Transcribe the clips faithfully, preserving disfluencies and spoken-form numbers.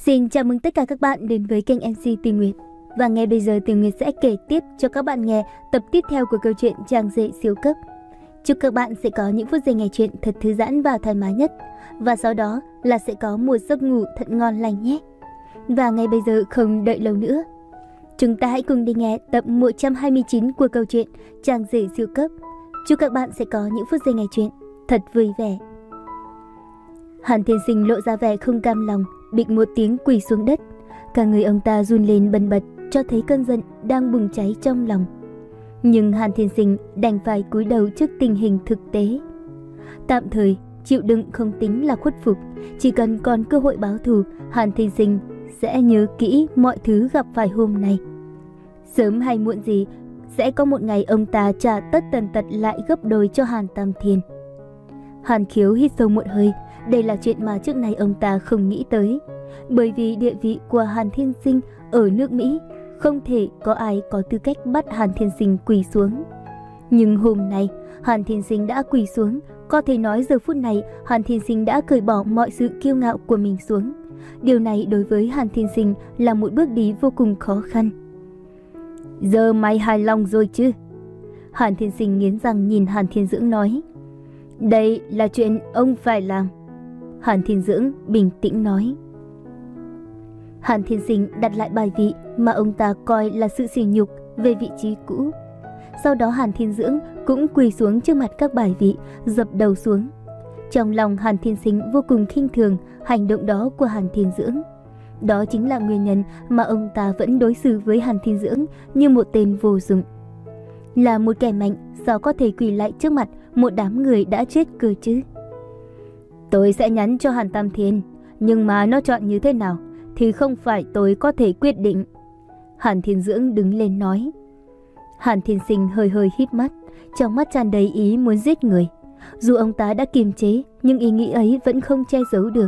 Xin chào mừng tất cả các bạn đến với kênh em xê Tường Nguyệt. Và ngay bây giờ Tường Nguyệt sẽ kể tiếp cho các bạn nghe tập tiếp theo của câu chuyện Chàng Rể Siêu Cấp. Chúc các bạn sẽ có những phút giây nghe chuyện thật thư giãn và thoải mái nhất. Và sau đó là sẽ có một giấc ngủ thật ngon lành nhé. Và ngay bây giờ không đợi lâu nữa, chúng ta hãy cùng đi nghe tập một trăm hai mươi chín của câu chuyện Chàng Rể Siêu Cấp. Chúc các bạn sẽ có những phút giây nghe chuyện thật vui vẻ. Hàn Thiên Sinh lộ ra vẻ không cam lòng, bịch một tiếng quỳ xuống đất. Cả người ông ta run lên bần bật, cho thấy cơn giận đang bùng cháy trong lòng. Nhưng Hàn Thiên Sinh đành phải cúi đầu trước tình hình thực tế. Tạm thời chịu đựng không tính là khuất phục, chỉ cần còn cơ hội báo thù, Hàn Thiên Sinh sẽ nhớ kỹ mọi thứ gặp phải hôm nay. Sớm hay muộn gì sẽ có một ngày ông ta trả tất tần tật lại gấp đôi cho Hàn Tam Thiên. Hàn Khiếu hít sâu một hơi. Đây là chuyện mà trước nay ông ta không nghĩ tới. Bởi vì địa vị của Hàn Thiên Sinh ở nước Mỹ, không thể có ai có tư cách bắt Hàn Thiên Sinh quỳ xuống. Nhưng hôm nay, Hàn Thiên Sinh đã quỳ xuống. Có thể nói giờ phút này, Hàn Thiên Sinh đã cởi bỏ mọi sự kiêu ngạo của mình xuống. Điều này đối với Hàn Thiên Sinh là một bước đi vô cùng khó khăn. Giờ mày hài lòng rồi chứ? Hàn Thiên Sinh nghiến răng nhìn Hàn Thiên Dưỡng nói. Đây là chuyện ông phải làm. Hàn Thiên Dưỡng bình tĩnh nói. Hàn Thiên Sinh đặt lại bài vị mà ông ta coi là sự sỉ nhục về vị trí cũ. Sau đó Hàn Thiên Dưỡng cũng quỳ xuống trước mặt các bài vị, dập đầu xuống. Trong lòng Hàn Thiên Sinh vô cùng khinh thường hành động đó của Hàn Thiên Dưỡng. Đó chính là nguyên nhân mà ông ta vẫn đối xử với Hàn Thiên Dưỡng như một tên vô dụng. Là một kẻ mạnh, sao có thể quỳ lại trước mặt một đám người đã chết cơ chứ? Tôi sẽ nhắn cho Hàn Tam Thiên, nhưng mà nó chọn như thế nào thì không phải tôi có thể quyết định. Hàn Thiên Dưỡng đứng lên nói. Hàn Thiên Sinh hơi hơi híp mắt, trong mắt tràn đầy ý muốn giết người. Dù ông ta đã kiềm chế, nhưng ý nghĩ ấy vẫn không che giấu được.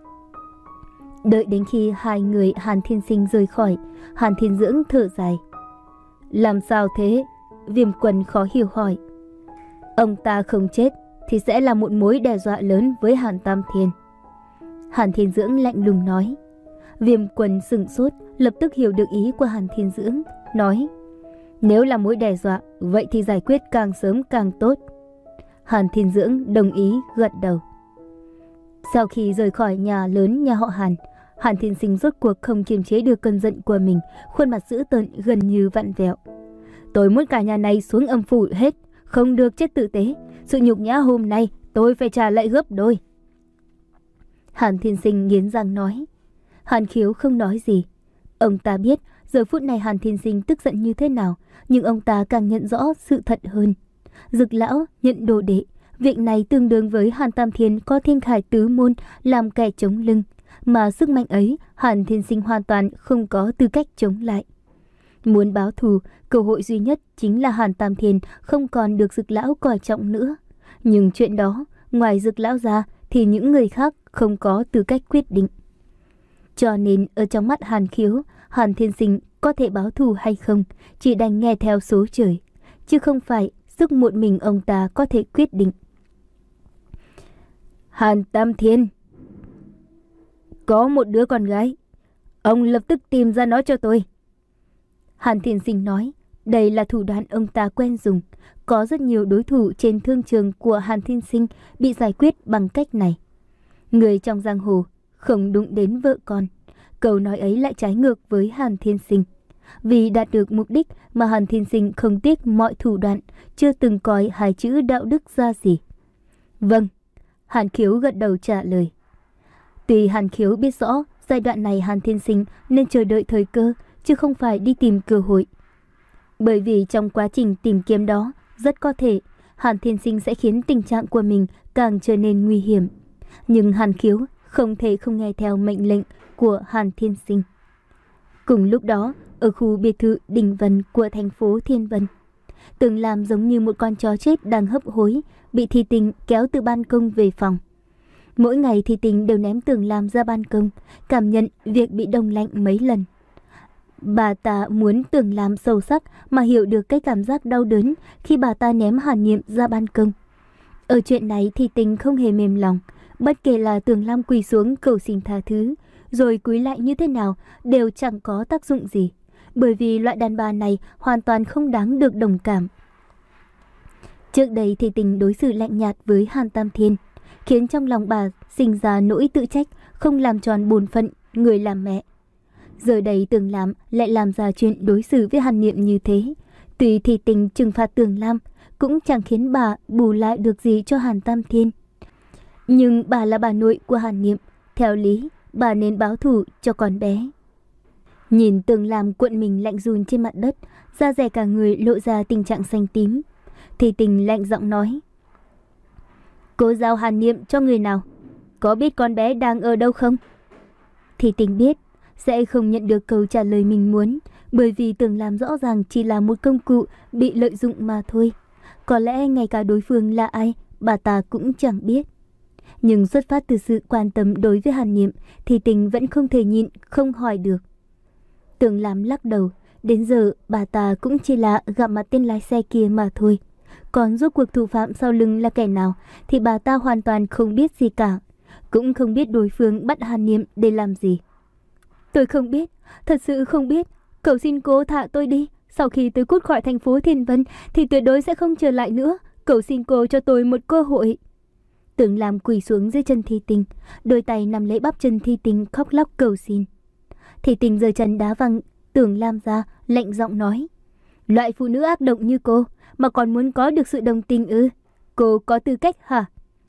Đợi đến khi hai người Hàn Thiên Sinh rời khỏi, Hàn Thiên Dưỡng thở dài. Làm sao thế? Viêm Quân khó hiểu hỏi. Ông ta không chết thì sẽ là một mối đe dọa lớn với Hàn Tam Thiên. Hàn Thiên Dưỡng lạnh lùng nói. Viêm Quân sững sốt, lập tức hiểu được ý của Hàn Thiên Dưỡng, nói. Nếu là mối đe dọa, vậy thì giải quyết càng sớm càng tốt. Hàn Thiên Dưỡng đồng ý gật đầu. Sau khi rời khỏi nhà lớn nhà họ Hàn, Hàn Thiên Sinh rốt cuộc không kiềm chế được cơn giận của mình, khuôn mặt dữ tợn gần như vặn vẹo. Tôi muốn cả nhà này xuống âm phủ hết, không được chết tử tế. Sự nhục nhã hôm nay tôi phải trả lại gấp đôi. Hàn Thiên Sinh nghiến răng nói. Hàn Khiếu không nói gì. Ông ta biết giờ phút này Hàn Thiên Sinh tức giận như thế nào, nhưng ông ta càng nhận rõ sự thật hơn. Dực lão nhận đồ đệ, việc này tương đương với Hàn Tam Thiên có Thiên Khải tứ môn làm kẻ chống lưng, mà sức mạnh ấy Hàn Thiên Sinh hoàn toàn không có tư cách chống lại. Muốn báo thù, cơ hội duy nhất chính là Hàn Tam Thiên không còn được Dực lão coi trọng nữa. Nhưng chuyện đó, ngoài Dực lão ra thì những người khác không có tư cách quyết định. Cho nên ở trong mắt Hàn Khiếu, Hàn Thiên Sinh có thể báo thù hay không chỉ đành nghe theo số trời, chứ không phải sức một mình ông ta có thể quyết định. Hàn Tam Thiên có một đứa con gái, ông lập tức tìm ra nó cho tôi. Hàn Thiên Sinh nói. Đây là thủ đoạn ông ta quen dùng. Có rất nhiều đối thủ trên thương trường của Hàn Thiên Sinh bị giải quyết bằng cách này. Người trong giang hồ không đụng đến vợ con. Câu nói ấy lại trái ngược với Hàn Thiên Sinh. Vì đạt được mục đích mà Hàn Thiên Sinh không tiếc mọi thủ đoạn, chưa từng coi hai chữ đạo đức ra gì. Vâng, Hàn Khiếu gật đầu trả lời. Tuy Hàn Khiếu biết rõ giai đoạn này Hàn Thiên Sinh nên chờ đợi thời cơ, chứ không phải đi tìm cơ hội. Bởi vì trong quá trình tìm kiếm đó, rất có thể Hàn Thiên Sinh sẽ khiến tình trạng của mình càng trở nên nguy hiểm. Nhưng Hàn Khiếu không thể không nghe theo mệnh lệnh của Hàn Thiên Sinh. Cùng lúc đó, ở khu biệt thự Đình Vân của thành phố Thiên Vân, Tường Lam giống như một con chó chết đang hấp hối, bị Thi Tình kéo từ ban công về phòng. Mỗi ngày Thi Tình đều ném Tường Lam ra ban công, cảm nhận việc bị đông lạnh mấy lần. Bà ta muốn Tường Lam sâu sắc mà hiểu được cái cảm giác đau đớn khi bà ta ném Hàn Nhiệm ra ban công. Ở chuyện này Thi Tình không hề mềm lòng, bất kể là Tường Lam quỳ xuống cầu xin tha thứ, rồi cúi lại như thế nào đều chẳng có tác dụng gì, bởi vì loại đàn bà này hoàn toàn không đáng được đồng cảm. Trước đây thì tình đối xử lạnh nhạt với Hàn Tam Thiên, khiến trong lòng bà sinh ra nỗi tự trách, không làm tròn bổn phận người làm mẹ. Giờ đây Tường Lam lại làm ra chuyện đối xử với Hàn Niệm như thế. Tuy thì tình trừng phạt Tường Lam cũng chẳng khiến bà bù lại được gì cho Hàn Tam Thiên. Nhưng bà là bà nội của Hàn Niệm, theo lý bà nên báo thù cho con bé. Nhìn Tường Lam cuộn mình lạnh run trên mặt đất, da dẻ cả người lộ ra tình trạng xanh tím, thì tình lạnh giọng nói: Cô giao Hàn Niệm cho người nào? Có biết con bé đang ở đâu không? Thì tình biết sẽ không nhận được câu trả lời mình muốn, bởi vì Tường Lam rõ ràng chỉ là một công cụ bị lợi dụng mà thôi. Có lẽ ngay cả đối phương là ai, bà ta cũng chẳng biết. Nhưng xuất phát từ sự quan tâm đối với Hàn Niệm thì tình vẫn không thể nhịn, không hỏi được. Tường Lam lắc đầu, đến giờ bà ta cũng chỉ là gặp mặt tên lái xe kia mà thôi. Còn rốt cuộc thủ phạm sau lưng là kẻ nào thì bà ta hoàn toàn không biết gì cả. Cũng không biết đối phương bắt Hàn Niệm để làm gì. Tôi không biết, thật sự không biết. Cầu xin cô thả tôi đi. Sau khi tôi cút khỏi thành phố Thiên Vân thì tuyệt đối sẽ không trở lại nữa. Cầu xin cô cho tôi một cơ hội. Tường Lam quỳ xuống dưới chân Thi Tình, đôi tay nắm lấy bắp chân Thi Tình khóc lóc cầu xin. Thi Tình giơ chân đá văng Tường Lam ra, lạnh giọng nói: Loại phụ nữ ác độc như cô mà còn muốn có được sự đồng tình ư? Cô có tư cách hả?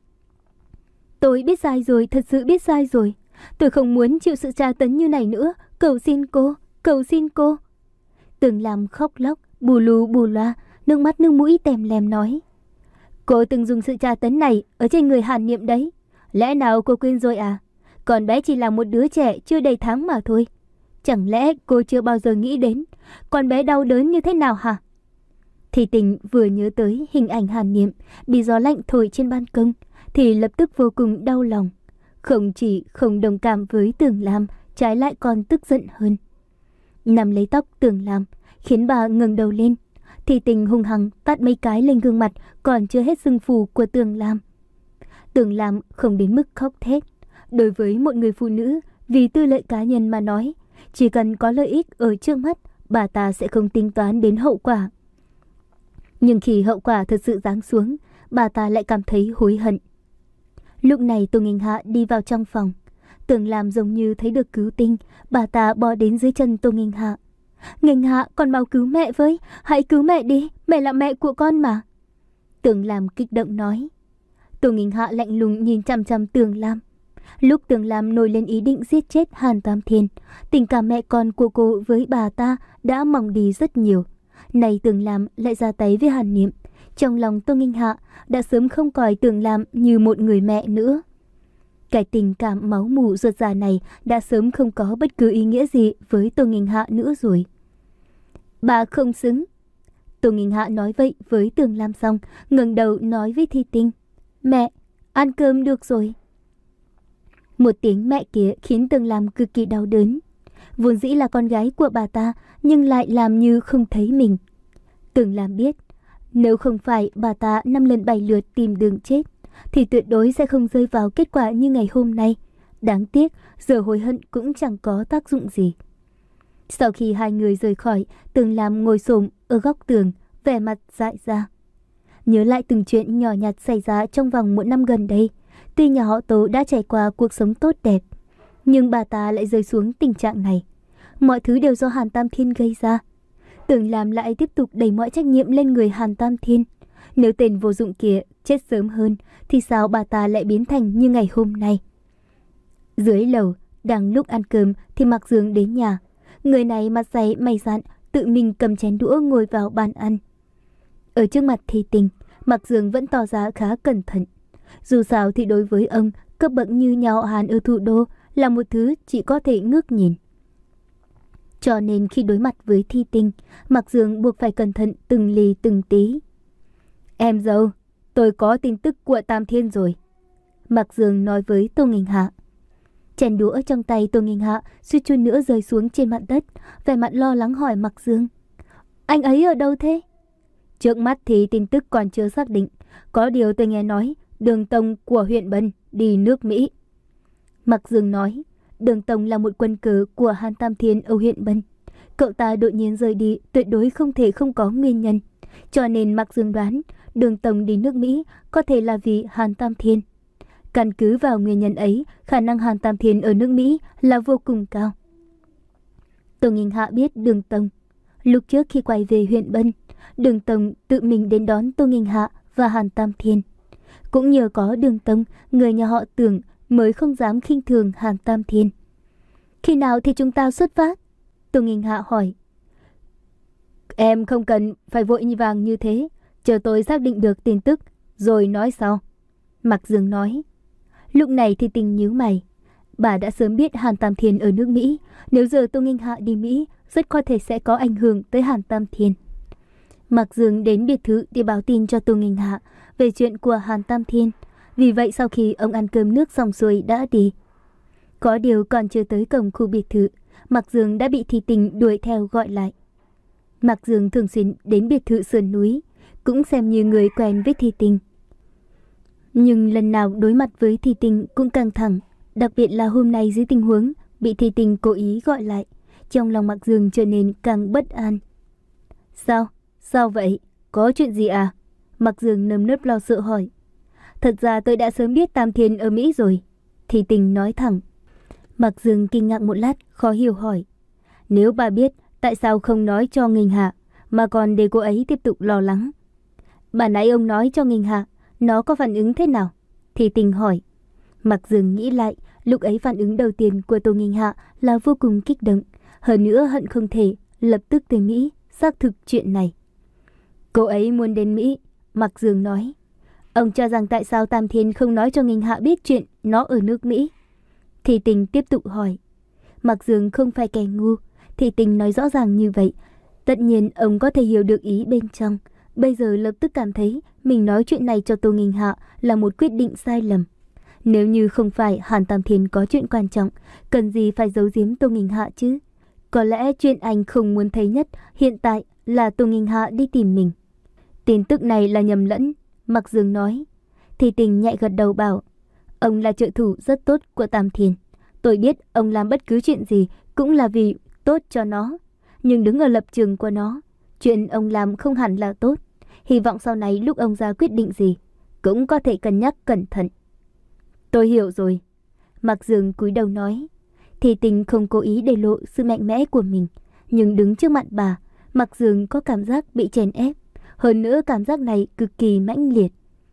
Tôi biết sai rồi, thật sự biết sai rồi. Tôi không muốn chịu sự tra tấn như này nữa. Cầu xin cô, cầu xin cô. Tường Lam khóc lóc, bù lù bù loa, nước mắt nước mũi tèm lem nói: Cô từng dùng sự tra tấn này ở trên người Hàn Niệm đấy. Lẽ nào cô quên rồi à? Còn bé chỉ là một đứa trẻ chưa đầy tháng mà thôi. Chẳng lẽ cô chưa bao giờ nghĩ đến con bé đau đớn như thế nào hả? Thì Tình vừa nhớ tới hình ảnh Hàn Niệm bị gió lạnh thổi trên ban công thì lập tức vô cùng đau lòng. Không chỉ không đồng cảm với Tường Lam, trái lại còn tức giận hơn. Nắm lấy tóc Tường Lam khiến bà ngẩng đầu lên. Thì Tình hung hăng tát mấy cái lên gương mặt còn chưa hết sưng phù của Tường Lam. Tường Lam không đến mức khóc thét. Đối với một người phụ nữ, vì tư lợi cá nhân mà nói, chỉ cần có lợi ích ở trước mắt, bà ta sẽ không tính toán đến hậu quả. Nhưng khi hậu quả thật sự giáng xuống, bà ta lại cảm thấy hối hận. Lúc này Tô Nghênh Hạ đi vào trong phòng. Tường Lam giống như thấy được cứu tinh, bà ta bò đến dưới chân Tô Nghênh Hạ. Nghênh Hạ, con mau cứu mẹ với, hãy cứu mẹ đi, mẹ là mẹ của con mà. Tường Lam kích động nói. Tô Nghênh Hạ lạnh lùng nhìn chằm chằm Tường Lam. Lúc Tường Lam nổi lên ý định giết chết Hàn Tam Thiên, tình cảm mẹ con của cô với bà ta đã mỏng đi rất nhiều. Này Tường Lam lại ra tay với Hàn Niệm, trong lòng Tô Nghênh Hạ đã sớm không coi Tường Lam như một người mẹ nữa. Cái tình cảm máu mủ ruột già này đã sớm không có bất cứ ý nghĩa gì với Tô Nghênh Hạ nữa rồi. Bà không xứng. Tô Nghênh Hạ nói vậy với Tường Lam xong, ngẩng đầu nói với Thi Tinh: Mẹ, ăn cơm được rồi. Một tiếng mẹ kia khiến Tường Lam cực kỳ đau đớn. Vốn dĩ là con gái của bà ta, nhưng lại làm như không thấy mình. Tường Lam biết, nếu không phải bà ta năm lần bảy lượt tìm đường chết, thì tuyệt đối sẽ không rơi vào kết quả như ngày hôm nay. Đáng tiếc, giờ hối hận cũng chẳng có tác dụng gì. Sau khi hai người rời khỏi, Tường Lam ngồi xổm ở góc tường, vẻ mặt dại ra. Nhớ lại từng chuyện nhỏ nhặt xảy ra trong vòng một năm gần đây. Tuy nhà họ Tố đã trải qua cuộc sống tốt đẹp, nhưng bà ta lại rơi xuống tình trạng này. Mọi thứ đều do Hàn Tam Thiên gây ra. Tường Lam lại tiếp tục đẩy mọi trách nhiệm lên người Hàn Tam Thiên. Nếu tên vô dụng kia chết sớm hơn, thì sao bà ta lại biến thành như ngày hôm nay? Dưới lầu, đang lúc ăn cơm thì Mạc Dương đến nhà. Người này mặt dày mày dạn, tự mình cầm chén đũa ngồi vào bàn ăn. Ở trước mặt Thi Tình, Mạc Dương vẫn tỏ ra khá cẩn thận. Dù sao thì đối với ông, cấp bậc như nhà họ Hàn ở thủ đô là một thứ chỉ có thể ngước nhìn. Cho nên khi đối mặt với Thi Tinh, Mạc Dương buộc phải cẩn thận từng ly từng tí. Em dâu, tôi có tin tức của Tam Thiên rồi. Mạc Dương nói với Tô Nghênh Hạ. Chén đũa trong tay Tô Nghênh Hạ suýt chút nữa rơi xuống trên mặt đất, vẻ mặt lo lắng hỏi Mạc Dương: Anh ấy ở đâu thế? Trước mắt thì tin tức còn chưa xác định. Có điều tôi nghe nói Đường Tông của huyện Bân đi nước Mỹ. Mạc Dương nói. Đường Tông là một quân cờ của Hàn Tam Thiên ở huyện Bân. Cậu ta đột nhiên rời đi tuyệt đối không thể không có nguyên nhân. Cho nên Mạc Dương đoán Đường Tông đi nước Mỹ có thể là vì Hàn Tam Thiên. Căn cứ vào nguyên nhân ấy, khả năng Hàn Tam Thiên ở nước Mỹ là vô cùng cao. Tô Nghinh Hạ biết Đường Tông. Lúc trước khi quay về huyện Bân, Đường Tông tự mình đến đón Tô Nghinh Hạ và Hàn Tam Thiên. Cũng nhờ có Đường Tông, người nhà họ Tưởng mới không dám khinh thường Hàn Tam Thiên. Khi nào thì chúng ta xuất phát? Tô Nghinh Hạ hỏi. Em không cần phải vội như vàng như thế, chờ tôi xác định được tin tức rồi nói sau. Mạc Dương nói. Lúc này thì Tình nhíu mày. Bà đã sớm biết Hàn Tam Thiên ở nước Mỹ, nếu giờ Tô Nghinh Hạ đi Mỹ, rất có thể sẽ có ảnh hưởng tới Hàn Tam Thiên. Mạc Dương đến biệt thự để báo tin cho Tô Nghinh Hạ về chuyện của Hàn Tam Thiên. Vì vậy sau khi ông ăn cơm nước xong xuôi đã đi. Có điều còn chưa tới cổng khu biệt thự, Mạc Dương đã bị Thi Tình đuổi theo gọi lại. Mạc Dương thường xuyên đến biệt thự sườn núi, cũng xem như người quen với Thi Tình. Nhưng lần nào đối mặt với Thi Tình cũng căng thẳng, đặc biệt là hôm nay dưới tình huống bị Thi Tình cố ý gọi lại, trong lòng Mạc Dương trở nên càng bất an. Sao? Sao vậy? Có chuyện gì à? Mạc Dương nơm nớp lo sợ hỏi. Thật ra tôi đã sớm biết Tam Thiên ở Mỹ rồi. Thi Tình nói thẳng. Mạc Dương kinh ngạc một lát, khó hiểu hỏi. Nếu bà biết, tại sao không nói cho Nghinh Hạ, mà còn để cô ấy tiếp tục lo lắng? Bà nãy ông nói cho Nghinh Hạ, nó có phản ứng thế nào? Thi Tình hỏi. Mạc Dương nghĩ lại, lúc ấy phản ứng đầu tiên của Tô Nghinh Hạ là vô cùng kích động. Hơn nữa hận không thể lập tức tới Mỹ xác thực chuyện này. Cô ấy muốn đến Mỹ, Mạc Dương nói. Ông cho rằng tại sao Tam Thiên không nói cho Nghinh Hạ biết chuyện nó ở nước Mỹ? Thi Tình tiếp tục hỏi. Mạc Dương không phải kẻ ngu, Thi Tình nói rõ ràng như vậy. Tất nhiên ông có thể hiểu được ý bên trong. Bây giờ lập tức cảm thấy mình nói chuyện này cho Tô Nghinh Hạ là một quyết định sai lầm. Nếu như không phải Hàn Tam Thiên có chuyện quan trọng, cần gì phải giấu giếm Tô Nghinh Hạ chứ? Có lẽ chuyện anh không muốn thấy nhất hiện tại là Tô Nghinh Hạ đi tìm mình. Tin tức này là nhầm lẫn, Mạc Dương nói. Thi Tình nhẹ gật đầu bảo. Ông là trợ thủ rất tốt của Tam Thiên. Tôi biết ông làm bất cứ chuyện gì cũng là vì tốt cho nó. Nhưng đứng ở lập trường của nó, chuyện ông làm không hẳn là tốt. Hy vọng sau này lúc ông ra quyết định gì, cũng có thể cân nhắc cẩn thận. Tôi hiểu rồi. Mạc Dương cúi đầu nói. Thi Tình không cố ý để lộ sự mạnh mẽ của mình, nhưng đứng trước mặt bà, Mạc Dương có cảm giác bị chèn ép. Hơn nữa cảm giác này cực kỳ mãnh liệt.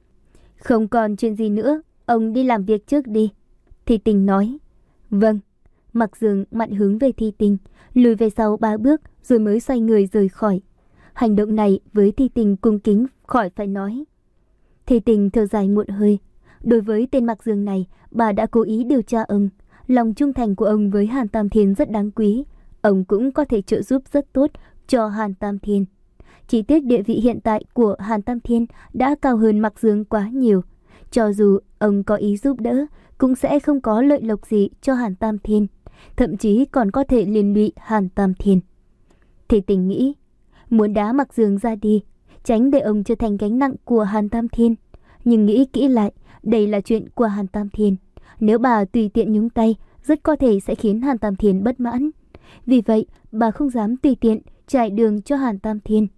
Không còn chuyện gì nữa, ông đi làm việc trước đi. Thi Tình nói. Vâng. Mạc Dương mặn hướng về Thi Tình, lùi về sau ba bước rồi mới xoay người rời khỏi. Hành động này với Thi Tình cung kính khỏi phải nói. Thi Tình thở dài muộn hơi. Đối với tên Mạc Dương này, bà đã cố ý điều tra ông. Lòng trung thành của ông với Hàn Tam Thiên rất đáng quý. Ông cũng có thể trợ giúp rất tốt cho Hàn Tam Thiên. Chỉ tiếc địa vị hiện tại của Hàn Tam Thiên đã cao hơn Mạc Dương quá nhiều. Cho dù ông có ý giúp đỡ, cũng sẽ không có lợi lộc gì cho Hàn Tam Thiên. Thậm chí còn có thể liên lụy Hàn Tam Thiên. Thì Tình nghĩ, muốn đá Mạc Dương ra đi, tránh để ông trở thành gánh nặng của Hàn Tam Thiên. Nhưng nghĩ kỹ lại, đây là chuyện của Hàn Tam Thiên. Nếu bà tùy tiện nhúng tay, rất có thể sẽ khiến Hàn Tam Thiên bất mãn. Vì vậy, bà không dám tùy tiện trải đường cho Hàn Tam Thiên.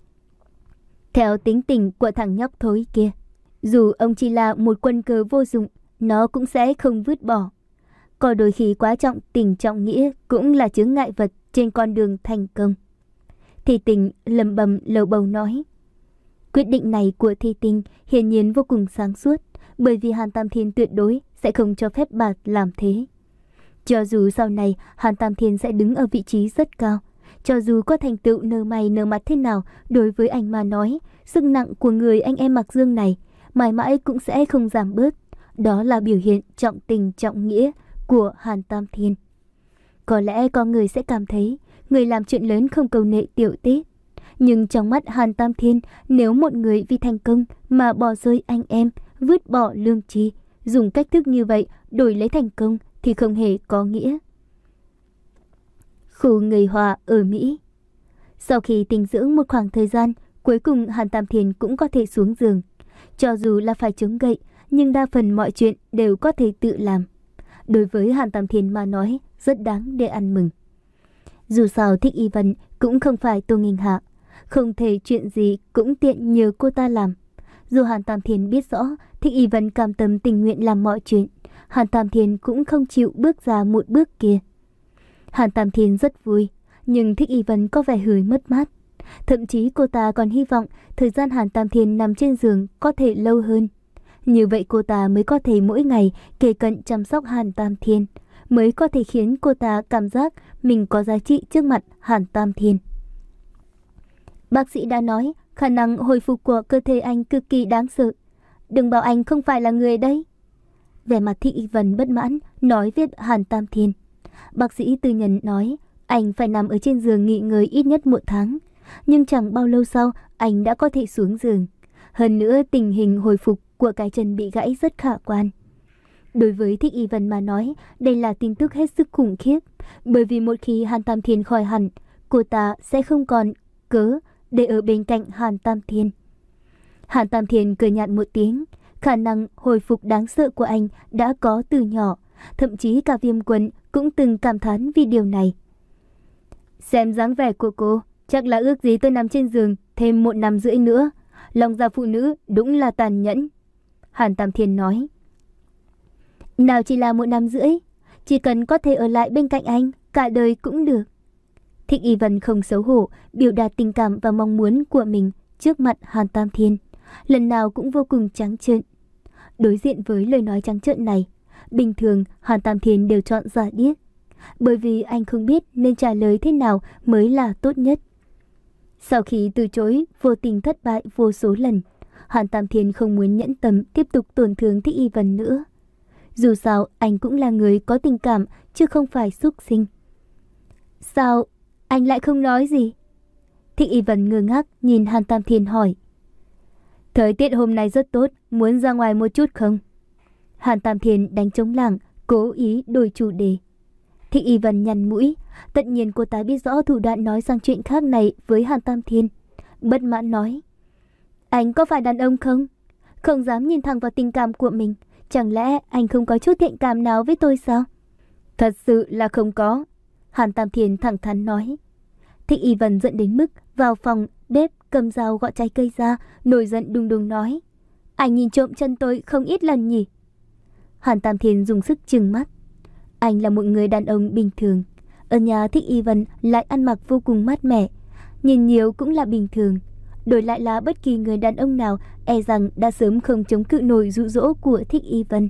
Theo tính tình của thằng nhóc thối kia, dù ông chỉ là một quân cờ vô dụng, nó cũng sẽ không vứt bỏ. Có đôi khi quá trọng tình trọng nghĩa cũng là chướng ngại vật trên con đường thành công. Thi Tình lầm bầm lầu bầu nói. Quyết định này của Thi Tình hiển nhiên vô cùng sáng suốt, bởi vì Hàn Tam Thiên tuyệt đối sẽ không cho phép bà làm thế. Cho dù sau này Hàn Tam Thiên sẽ đứng ở vị trí rất cao, cho dù có thành tựu nở mày nở mặt thế nào, đối với anh mà nói, sức nặng của người anh em Mạc Dương này mãi mãi cũng sẽ không giảm bớt. Đó là biểu hiện trọng tình trọng nghĩa của Hàn Tam Thiên. Có lẽ có người sẽ cảm thấy người làm chuyện lớn không cầu nệ tiểu tiết. Nhưng trong mắt Hàn Tam Thiên, nếu một người vì thành công mà bỏ rơi anh em, vứt bỏ lương tri, dùng cách thức như vậy đổi lấy thành công thì không hề có nghĩa. Khu người Hoa ở Mỹ. Sau khi tĩnh dưỡng một khoảng thời gian, cuối cùng Hàn Tam Thiên cũng có thể xuống giường. Cho dù là phải chống gậy, nhưng đa phần mọi chuyện đều có thể tự làm. đối với Hàn Tam Thiên mà nói rất đáng để ăn mừng. Dù sao Thích Y Vân cũng không phải Tô Nghênh Hạ, không thể chuyện gì cũng tiện nhờ cô ta làm. Dù Hàn Tam Thiên biết rõ Thích Y Vân cam tâm tình nguyện làm mọi chuyện, Hàn Tam Thiên cũng không chịu bước ra một bước kia. Hàn Tam Thiên rất vui, nhưng Thích Y Vân có vẻ hơi mất mát. Thậm chí cô ta còn hy vọng thời gian Hàn Tam Thiên nằm trên giường có thể lâu hơn. Như vậy cô ta mới có thể mỗi ngày kề cận chăm sóc Hàn Tam Thiên, mới có thể khiến cô ta cảm giác mình có giá trị trước mặt Hàn Tam Thiên. Bác sĩ đã nói khả năng hồi phục của cơ thể anh cực kỳ đáng sợ. Đừng bảo anh không phải là người đấy. Vẻ mặt Thích Y Vân bất mãn nói với Hàn Tam Thiên. Bác sĩ tư nhân nói anh phải nằm ở trên giường nghỉ ngơi ít nhất một tháng. Nhưng chẳng bao lâu sau anh đã có thể xuống giường. Hơn nữa tình hình hồi phục của cái chân bị gãy rất khả quan. Đối với Thích Y Vân mà nói, đây là tin tức hết sức khủng khiếp. Bởi vì một khi Hàn Tam Thiên khỏi hẳn, cô ta sẽ không còn cớ để ở bên cạnh Hàn Tam Thiên. Hàn Tam Thiên cười nhạt một tiếng. Khả năng hồi phục đáng sợ của anh đã có từ nhỏ. Thậm chí cả Viêm Quân cũng từng cảm thán vì điều này. Xem dáng vẻ của cô, chắc là ước gì tôi nằm trên giường thêm một năm rưỡi nữa. Lòng dạ phụ nữ đúng là tàn nhẫn. Hàn Tam Thiên nói. Nào chỉ là một năm rưỡi, chỉ cần có thể ở lại bên cạnh anh cả đời cũng được. Thích Y Vân không xấu hổ biểu đạt tình cảm và mong muốn của mình trước mặt Hàn Tam Thiên, lần nào cũng vô cùng trắng trợn. Đối diện với lời nói trắng trợn này, bình thường Hàn Tam Thiên đều chọn giả điếc, bởi vì anh không biết nên trả lời thế nào mới là tốt nhất. Sau khi từ chối vô tình thất bại vô số lần, Hàn Tam Thiên không muốn nhẫn tâm tiếp tục tổn thương Thích Y Vân nữa. Dù sao anh cũng là người có tình cảm chứ không phải súc sinh. Sao anh lại không nói gì? Thích Y Vân ngơ ngác nhìn Hàn Tam Thiên hỏi. Thời tiết hôm nay rất tốt, muốn ra ngoài một chút không? Hàn Tam Thiên đánh trống lảng, cố ý đổi chủ đề. Thích Y Vân nhăn mũi, tất nhiên cô ta biết rõ thủ đoạn nói sang chuyện khác này với Hàn Tam Thiên. Bất mãn nói. Anh có phải đàn ông không? Không dám nhìn thẳng vào tình cảm của mình. Chẳng lẽ anh không có chút thiện cảm nào với tôi sao? Thật sự là không có. Hàn Tam Thiên thẳng thắn nói. Thích Y Vân giận đến mức vào phòng bếp cầm dao gọt trái cây ra, nổi giận đùng đùng nói. Anh nhìn trộm chân tôi không ít lần nhỉ? Hàn Tam Thiên dùng sức trừng mắt. Anh là một người đàn ông bình thường. Ở nhà Thích Y Vân lại ăn mặc vô cùng mát mẻ. Nhìn nhiều cũng là bình thường. Đổi lại là bất kỳ người đàn ông nào e rằng đã sớm không chống cự nổi dụ dỗ của Thích Y Vân.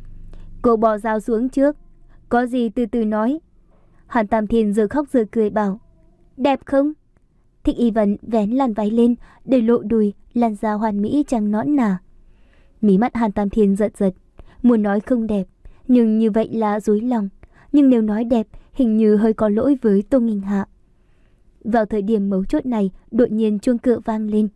Cô bỏ dao xuống trước. Có gì từ từ nói. Hàn Tam Thiên giờ khóc giờ cười bảo. Đẹp không? Thích Y Vân vén làn váy lên, để lộ đùi, làn da hoàn mỹ trắng nõn nà. Mí mắt Hàn Tam Thiên giật giật. Muốn nói không đẹp, nhưng như vậy là dối lòng. Nhưng nếu nói đẹp, hình như hơi có lỗi với Tô Nghênh Hạ. Vào thời điểm mấu chốt này, đột nhiên chuông cửa vang lên.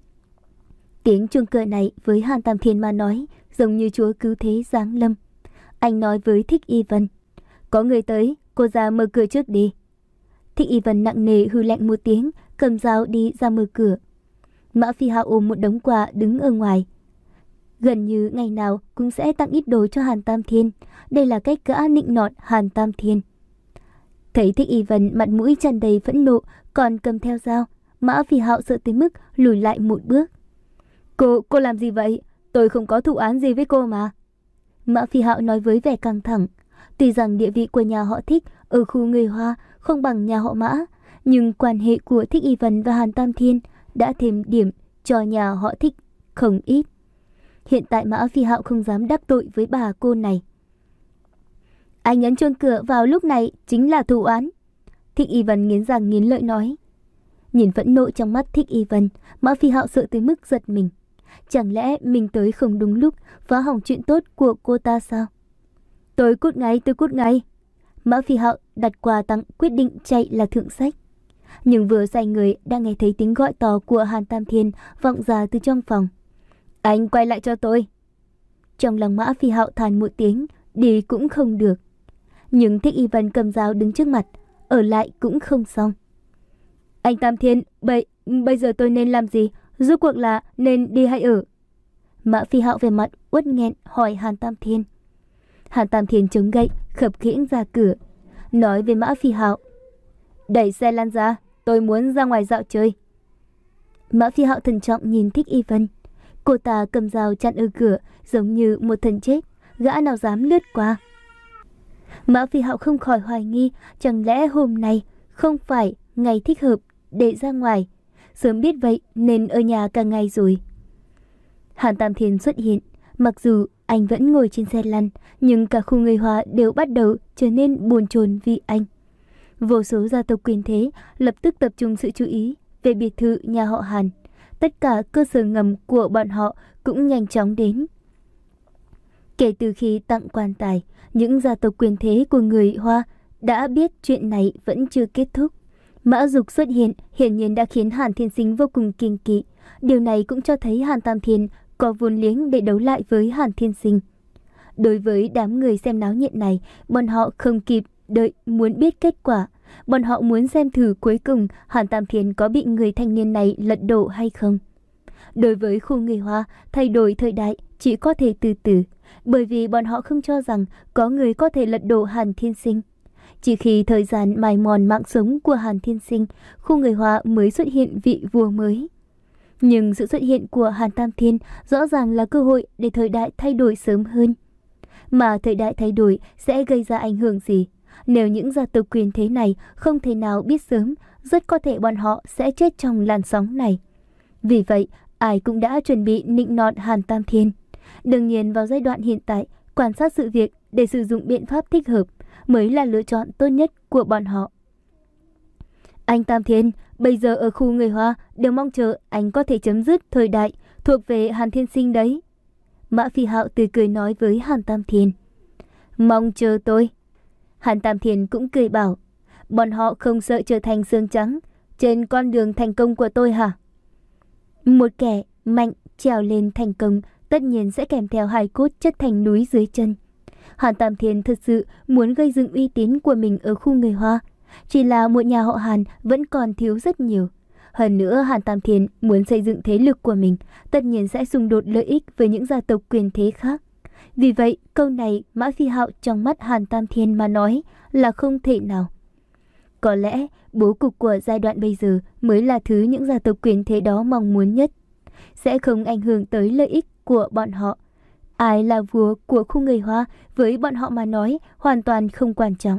Tiếng chuông cửa này với Hàn Tam Thiên mà nói, giống như Chúa cứu thế giáng lâm. Anh nói với Thích Y Vân. Có người tới, cô ra mở cửa trước đi. Thích Y Vân nặng nề hư lạnh một tiếng, cầm dao đi ra mở cửa. Mã Phi Hạo ôm một đống quà đứng ở ngoài. Gần như ngày nào cũng sẽ tặng ít đồ cho Hàn Tam Thiên. Đây là cách gã nịnh nọt Hàn Tam Thiên. Thấy Thích Y Vân mặt mũi tràn đầy phẫn nộ, còn cầm theo dao, Mã Phi Hạo sợ tới mức lùi lại một bước. Cô, cô làm gì vậy? Tôi không có thù án gì với cô mà. Mã Phi Hạo nói với vẻ căng thẳng. Tuy rằng địa vị của nhà họ Thích ở khu người Hoa không bằng nhà họ Mã, nhưng quan hệ của Thích Y Vân và Hàn Tam Thiên đã thêm điểm cho nhà họ Thích không ít. Hiện tại Mã Phi Hạo không dám đắc tội với bà cô này. Anh nhấn chuông cửa vào lúc này chính là thù án. Thích Y Vân nghiến răng nghiến lợi nói. Nhìn phẫn nộ trong mắt Thích Y Vân, Mã Phi Hạo sợ tới mức giật mình. Chẳng lẽ mình tới không đúng lúc, phá hỏng chuyện tốt của cô ta sao? Tôi cút ngay, tôi cút ngay. Mã Phi Hạo đặt quà tặng, quyết định chạy là thượng sách. Nhưng vừa xoay người đã nghe thấy tiếng gọi to của Hàn Tam Thiên vọng ra từ trong phòng. Anh quay lại cho tôi. Trong lòng Mã Phi Hạo than một tiếng, đi cũng không được. Nhưng Thích Y Vân cầm dao đứng trước mặt, ở lại cũng không xong. Anh Tam Thiên, bây, bây giờ tôi nên làm gì? Rốt cuộc là nên đi hay ở? Mã Phi Hạo về mặt uất nghẹn hỏi Hàn Tam Thiên. Hàn Tam Thiên chống gậy, khập khiễng ra cửa, nói với Mã Phi Hạo: "Đẩy xe lăn ra, tôi muốn ra ngoài dạo chơi." Mã Phi Hạo thận trọng nhìn Thích Y Vân. Cô ta cầm dao chặn ở cửa, giống như một thần chết, gã nào dám lướt qua. Mã Phi Hạo không khỏi hoài nghi, chẳng lẽ hôm nay không phải ngày thích hợp để ra ngoài, sớm biết vậy nên ở nhà cả ngày rồi. Hàn Tam Thiên xuất hiện, mặc dù anh vẫn ngồi trên xe lăn, nhưng cả khu người Hoa đều bắt đầu trở nên bồn chồn vì anh. Vô số gia tộc quyền thế lập tức tập trung sự chú ý về biệt thự nhà họ Hàn. Tất cả cơ sở ngầm của bọn họ cũng nhanh chóng đến. Kể từ khi tặng quan tài, những gia tộc quyền thế của người Hoa đã biết chuyện này vẫn chưa kết thúc. Mã Dục xuất hiện hiển nhiên đã khiến Hàn Thiên Sinh vô cùng kiêng kỵ. Điều này cũng cho thấy Hàn Tam Thiên có vốn liếng để đấu lại với Hàn Thiên Sinh. Đối với đám người xem náo nhiệt này, bọn họ không kịp đợi muốn biết kết quả. Bọn họ muốn xem thử cuối cùng Hàn Tam Thiên có bị người thanh niên này lật đổ hay không. Đối với khu người Hoa, thay đổi thời đại chỉ có thể từ từ, bởi vì bọn họ không cho rằng có người có thể lật đổ Hàn Thiên Sinh. Chỉ khi thời gian mài mòn mạng sống của Hàn Thiên Sinh, khu người Hoa mới xuất hiện vị vua mới. Nhưng sự xuất hiện của Hàn Tam Thiên rõ ràng là cơ hội để thời đại thay đổi sớm hơn. Mà thời đại thay đổi sẽ gây ra ảnh hưởng gì? Nếu những gia tộc quyền thế này không thể nào biết sớm, rất có thể bọn họ sẽ chết trong làn sóng này. Vì vậy, ai cũng đã chuẩn bị nịnh nọt Hàn Tam Thiên. Đương nhiên vào giai đoạn hiện tại, quan sát sự việc để sử dụng biện pháp thích hợp mới là lựa chọn tốt nhất của bọn họ. Anh Tam Thiên, bây giờ ở khu người Hoa đều mong chờ anh có thể chấm dứt thời đại thuộc về Hàn Thiên Sinh đấy. Mã Phi Hạo tươi cười nói với Hàn Tam Thiên. Mong chờ tôi. Hàn Tam Thiên cũng cười bảo, bọn họ không sợ trở thành xương trắng trên con đường thành công của tôi hả? Một kẻ mạnh trèo lên thành công tất nhiên sẽ kèm theo hài cốt chất thành núi dưới chân. Hàn Tam Thiên thật sự muốn gây dựng uy tín của mình ở khu người Hoa. Chỉ là một nhà họ Hàn vẫn còn thiếu rất nhiều. Hơn nữa Hàn Tam Thiên muốn xây dựng thế lực của mình, tất nhiên sẽ xung đột lợi ích với những gia tộc quyền thế khác. Vì vậy, câu này Mã Phi Hạo trong mắt Hàn Tam Thiên mà nói là không thể nào. Có lẽ bố cục của giai đoạn bây giờ mới là thứ những gia tộc quyền thế đó mong muốn nhất. Sẽ không ảnh hưởng tới lợi ích của bọn họ. Ai là vua của khu người Hoa với bọn họ mà nói hoàn toàn không quan trọng.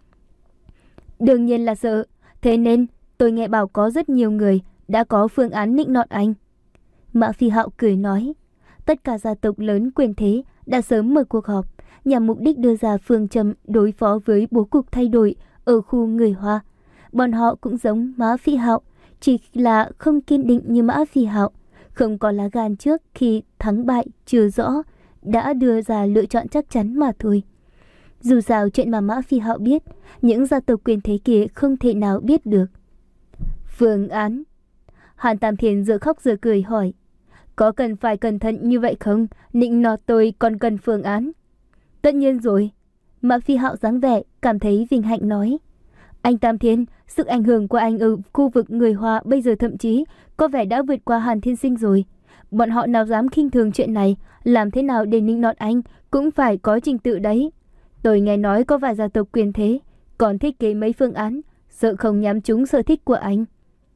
Đương nhiên là sợ. Thế nên tôi nghe bảo có rất nhiều người đã có phương án nịnh nọt anh. Mã Phi Hạo cười nói. Tất cả gia tộc lớn quyền thế đã sớm mở cuộc họp nhằm mục đích đưa ra phương châm đối phó với bố cục thay đổi ở khu người Hoa. Bọn họ cũng giống Mã Phi Hạo, chỉ là không kiên định như Mã Phi Hạo, không có lá gan trước khi thắng bại chưa rõ, đã đưa ra lựa chọn chắc chắn mà thôi. Dù sao chuyện mà Mã Phi Hạo biết, những gia tộc quyền thế kia không thể nào biết được. Phương án. Hàn Tam Thiên giờ khóc giờ cười hỏi. Có cần phải cẩn thận như vậy không? Nịnh nọt tôi còn cần phương án. Tất nhiên rồi. Mã Phi Hạo dáng vẻ cảm thấy vinh hạnh nói. Anh Tam Thiên, sức ảnh hưởng của anh ở khu vực người Hoa bây giờ thậm chí có vẻ đã vượt qua Hàn Thiên Sinh rồi. Bọn họ nào dám khinh thường chuyện này, làm thế nào để nịnh nọt anh cũng phải có trình tự đấy. Tôi nghe nói có vài gia tộc quyền thế còn thiết kế mấy phương án, sợ không nhắm trúng sở thích của anh.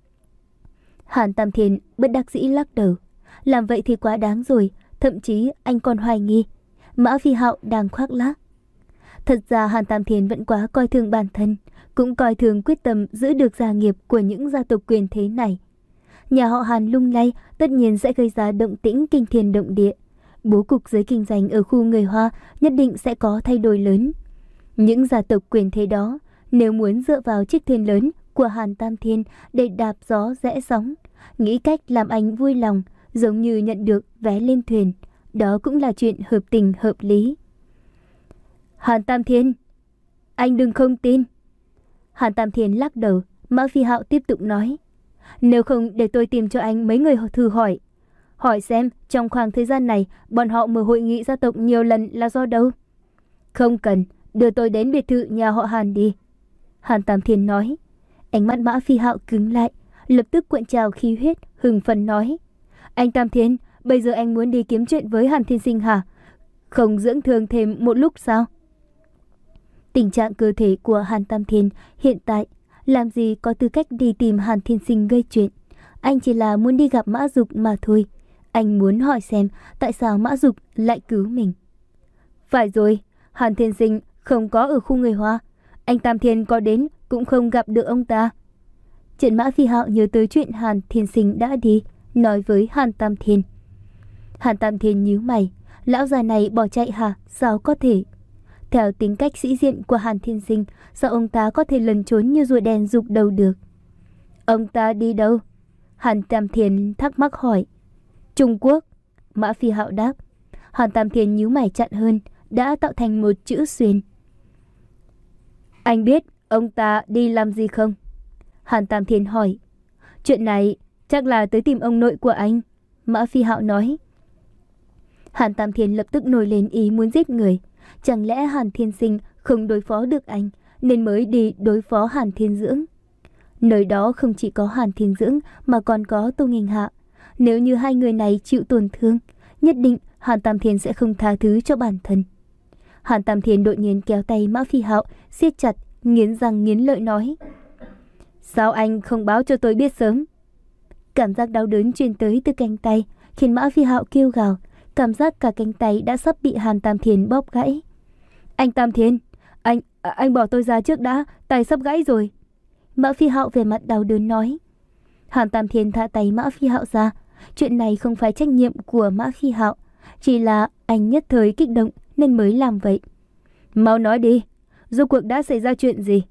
Hàn Tam Thiên bất đắc dĩ lắc đầu. Làm vậy thì quá đáng rồi, thậm chí anh còn hoài nghi Mã Phi Hạo đang khoác lác. Thật ra Hàn Tam Thiên vẫn quá coi thường bản thân, cũng coi thường quyết tâm giữ được gia nghiệp của những gia tộc quyền thế này. Nhà họ Hàn lung lay tất nhiên sẽ gây ra động tĩnh kinh thiên động địa. Bố cục giới kinh doanh ở khu người Hoa nhất định sẽ có thay đổi lớn. Những gia tộc quyền thế đó, nếu muốn dựa vào chiếc thuyền lớn của Hàn Tam Thiên để đạp gió rẽ sóng, nghĩ cách làm anh vui lòng, giống như nhận được vé lên thuyền, đó cũng là chuyện hợp tình hợp lý. Hàn Tam Thiên, anh đừng không tin. Hàn Tam Thiên lắc đầu. Mã Phi Hạo tiếp tục nói. Nếu không để tôi tìm cho anh mấy người thử hỏi. Hỏi xem trong khoảng thời gian này bọn họ mở hội nghị gia tộc nhiều lần là do đâu. Không cần, đưa tôi đến biệt thự nhà họ Hàn đi. Hàn Tam Thiên nói. Ánh mắt Mã Phi Hạo cứng lại, lập tức cuộn trào khí huyết, hừng phấn nói. Anh Tam Thiên, bây giờ anh muốn đi kiếm chuyện với Hàn Thiên Sinh hả? Không dưỡng thương thêm một lúc sao? Tình trạng cơ thể của Hàn Tam Thiên hiện tại làm gì có tư cách đi tìm Hàn Thiên Sinh gây chuyện. Anh chỉ là muốn đi gặp Mã Dục mà thôi. Anh muốn hỏi xem tại sao Mã Dục lại cứu mình. Phải rồi, Hàn Thiên Sinh không có ở khu người Hoa. Anh Tam Thiên có đến cũng không gặp được ông ta. Trần Mã Phi Hạo nhớ tới chuyện Hàn Thiên Sinh đã đi, nói với Hàn Tam Thiên. Hàn Tam Thiên nhíu mày, lão già này bỏ chạy hả? Sao có thể? Theo tính cách sĩ diện của Hàn Thiên Sinh, sao ông ta có thể lẩn trốn như rùa đen rục đầu được? Ông ta đi đâu? Hàn Tam Thiên thắc mắc hỏi. Trung Quốc. Mã Phi Hạo đáp. Hàn Tam Thiên nhíu mày chặn hơn, đã tạo thành một chữ xuyên. Anh biết ông ta đi làm gì không? Hàn Tam Thiên hỏi. Chuyện này chắc là tới tìm ông nội của anh. Mã Phi Hạo nói. Hàn Tam Thiên lập tức nổi lên ý muốn giết người. Chẳng lẽ Hàn Thiên Sinh không đối phó được anh nên mới đi đối phó Hàn Thiên Dưỡng? Nơi đó không chỉ có Hàn Thiên Dưỡng mà còn có Tô Nghênh Hạ. Nếu như hai người này chịu tổn thương, nhất định Hàn Tam Thiên sẽ không tha thứ cho bản thân. Hàn Tam Thiên đột nhiên kéo tay Mã Phi Hạo siết chặt, nghiến răng nghiến lợi nói. Sao anh không báo cho tôi biết sớm? Cảm giác đau đớn truyền tới từ cánh tay khiến Mã Phi Hạo kêu gào. Cảm giác cả cánh tay đã sắp bị Hàn Tam Thiên bóp gãy. Anh Tam Thiên, anh anh bỏ tôi ra trước đã, tay sắp gãy rồi. Mã Phi Hạo về mặt đau đớn nói. Hàn Tam Thiên thả tay Mã Phi Hạo ra. Chuyện này không phải trách nhiệm của Mã Phi Hạo, chỉ là anh nhất thời kích động nên mới làm vậy. Mau nói đi, rốt cuộc đã xảy ra chuyện gì?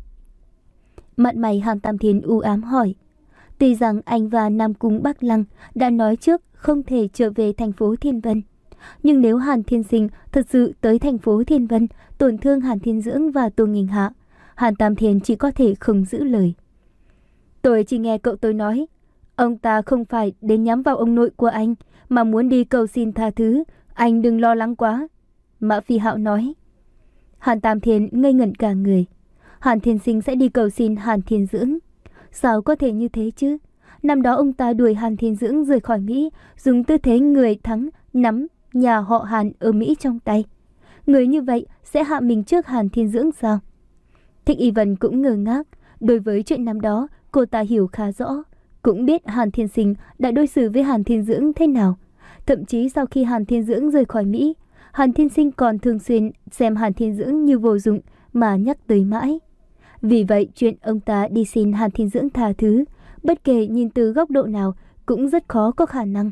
Mặt mày Hàn Tam Thiên u ám hỏi. Tuy rằng anh và Nam Cung Bắc Lăng đã nói trước không thể trở về thành phố Thiên Vân, nhưng nếu Hàn Thiên Sinh thật sự tới thành phố Thiên Vân tổn thương Hàn Thiên Dưỡng và Tô Nghênh Hạ, Hàn Tam Thiên chỉ có thể không giữ lời. Tôi chỉ nghe cậu tôi nói, ông ta không phải đến nhắm vào ông nội của anh mà muốn đi cầu xin tha thứ, anh đừng lo lắng quá. Mã Phi Hạo nói. Hàn Tam Thiên ngây ngẩn cả người. Hàn Thiên Sinh sẽ đi cầu xin Hàn Thiên Dưỡng? Sao có thể như thế chứ? Năm đó ông ta đuổi Hàn Thiên Dưỡng rời khỏi Mỹ, dùng tư thế người thắng nắm nhà họ Hàn ở Mỹ trong tay. Người như vậy sẽ hạ mình trước Hàn Thiên Dưỡng sao? Thích Y Vân cũng ngơ ngác. Đối với chuyện năm đó, cô ta hiểu khá rõ, cũng biết Hàn Thiên Sinh đã đối xử với Hàn Thiên Dưỡng thế nào. Thậm chí sau khi Hàn Thiên Dưỡng rời khỏi Mỹ, Hàn Thiên Sinh còn thường xuyên xem Hàn Thiên Dưỡng như vô dụng mà nhắc tới mãi. Vì vậy chuyện ông ta đi xin Hàn Thiên Dưỡng tha thứ, bất kể nhìn từ góc độ nào cũng rất khó có khả năng.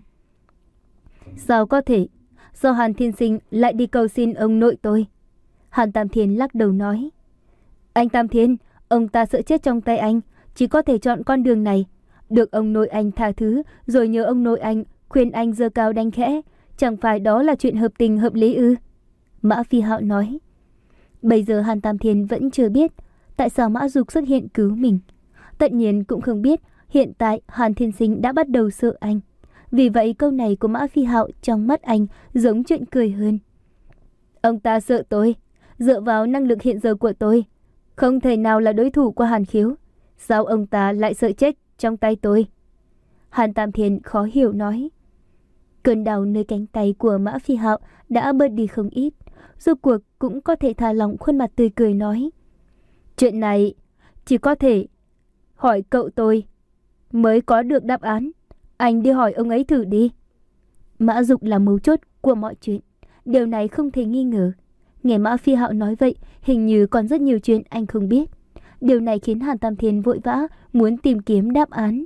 Sao có thể? Do Hàn Thiên Sinh lại đi cầu xin ông nội tôi? Hàn Tam Thiên lắc đầu nói. Anh Tam Thiên, ông ta sợ chết trong tay anh, chỉ có thể chọn con đường này. Được ông nội anh tha thứ, rồi nhờ ông nội anh khuyên anh giơ cao đánh khẽ, chẳng phải đó là chuyện hợp tình hợp lý ư? Mã Phi Hạo nói. Bây giờ Hàn Tam Thiên vẫn chưa biết tại sao Mã Dục xuất hiện cứu mình. Tất nhiên cũng không biết hiện tại Hàn Thiên Sinh đã bắt đầu sợ anh. Vì vậy câu này của Mã Phi Hạo trong mắt anh giống chuyện cười hơn. Ông ta sợ tôi, dựa vào năng lực hiện giờ của tôi, không thể nào là đối thủ của Hàn Khiếu. Sao ông ta lại sợ chết trong tay tôi? Hàn Tam Thiên khó hiểu nói. Cơn đau nơi cánh tay của Mã Phi Hạo đã bớt đi không ít, rốt cuộc cũng có thể thả lỏng khuôn mặt tươi cười nói. Chuyện này chỉ có thể hỏi cậu tôi mới có được đáp án. Anh đi hỏi ông ấy thử đi. Mã Dục là mấu chốt của mọi chuyện, điều này không thể nghi ngờ. Nghe Mã Phi Hạo nói vậy, hình như còn rất nhiều chuyện anh không biết. Điều này khiến Hàn Tam Thiên vội vã muốn tìm kiếm đáp án.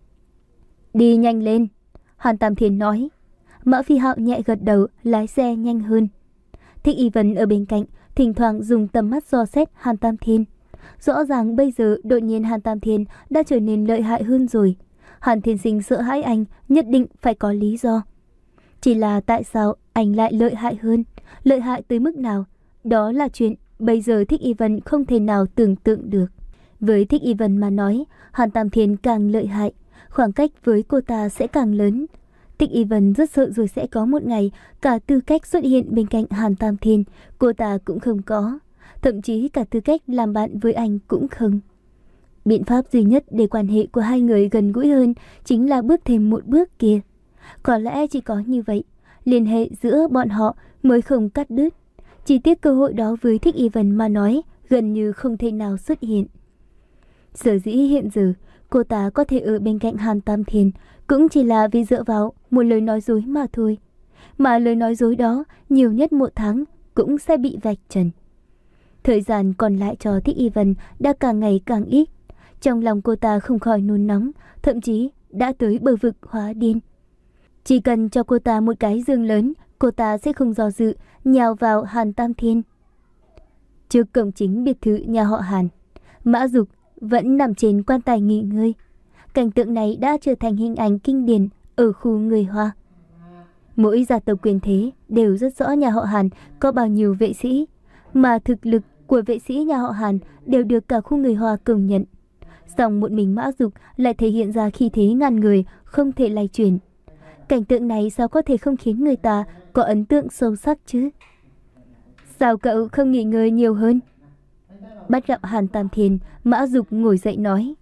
Đi nhanh lên, Hàn Tam Thiên nói. Mã Phi Hạo nhẹ gật đầu, lái xe nhanh hơn. Thích Y Vân ở bên cạnh thỉnh thoảng dùng tầm mắt dò xét Hàn Tam Thiên. Rõ ràng bây giờ đột nhiên Hàn Tam Thiên đã trở nên lợi hại hơn rồi. Hàn Thiên Sinh sợ hãi anh nhất định phải có lý do. Chỉ là tại sao anh lại lợi hại hơn? Lợi hại tới mức nào? Đó là chuyện bây giờ Thích Y Vân không thể nào tưởng tượng được. Với Thích Y Vân mà nói, Hàn Tam Thiên càng lợi hại, khoảng cách với cô ta sẽ càng lớn. Thích Y Vân rất sợ rồi sẽ có một ngày cả tư cách xuất hiện bên cạnh Hàn Tam Thiên cô ta cũng không có, thậm chí cả tư cách làm bạn với anh cũng không. Biện pháp duy nhất để quan hệ của hai người gần gũi hơn chính là bước thêm một bước kia. Có lẽ chỉ có như vậy, liên hệ giữa bọn họ mới không cắt đứt. Chỉ tiếc cơ hội đó với Thích Y Vân mà nói gần như không thể nào xuất hiện. Sở dĩ hiện giờ cô ta có thể ở bên cạnh Hàn Tam Thiên cũng chỉ là vì dựa vào một lời nói dối mà thôi. Mà lời nói dối đó nhiều nhất một tháng cũng sẽ bị vạch trần. Thời gian còn lại cho Thích Y Vân đã càng ngày càng ít. Trong lòng cô ta không khỏi nôn nóng, thậm chí đã tới bờ vực hóa điên. Chỉ cần cho cô ta một cái giường lớn, cô ta sẽ không do dự nhào vào Hàn Tam Thiên. Trước cổng chính biệt thự nhà họ Hàn, Mã Dục vẫn nằm trên quan tài nghỉ ngơi. Cảnh tượng này đã trở thành hình ảnh kinh điển ở khu người Hoa. Mỗi gia tộc quyền thế đều rất rõ nhà họ Hàn có bao nhiêu vệ sĩ, mà thực lực của vệ sĩ nhà họ Hàn đều được cả khu người Hoa công nhận. Song một mình Mã Dục lại thể hiện ra khí thế ngàn người không thể lay chuyển. Cảnh tượng này sao có thể không khiến người ta có ấn tượng sâu sắc chứ? Sao cậu không nghỉ ngơi nhiều hơn? Bắt gặp Hàn Tam Thiên, Mã Dục ngồi dậy nói.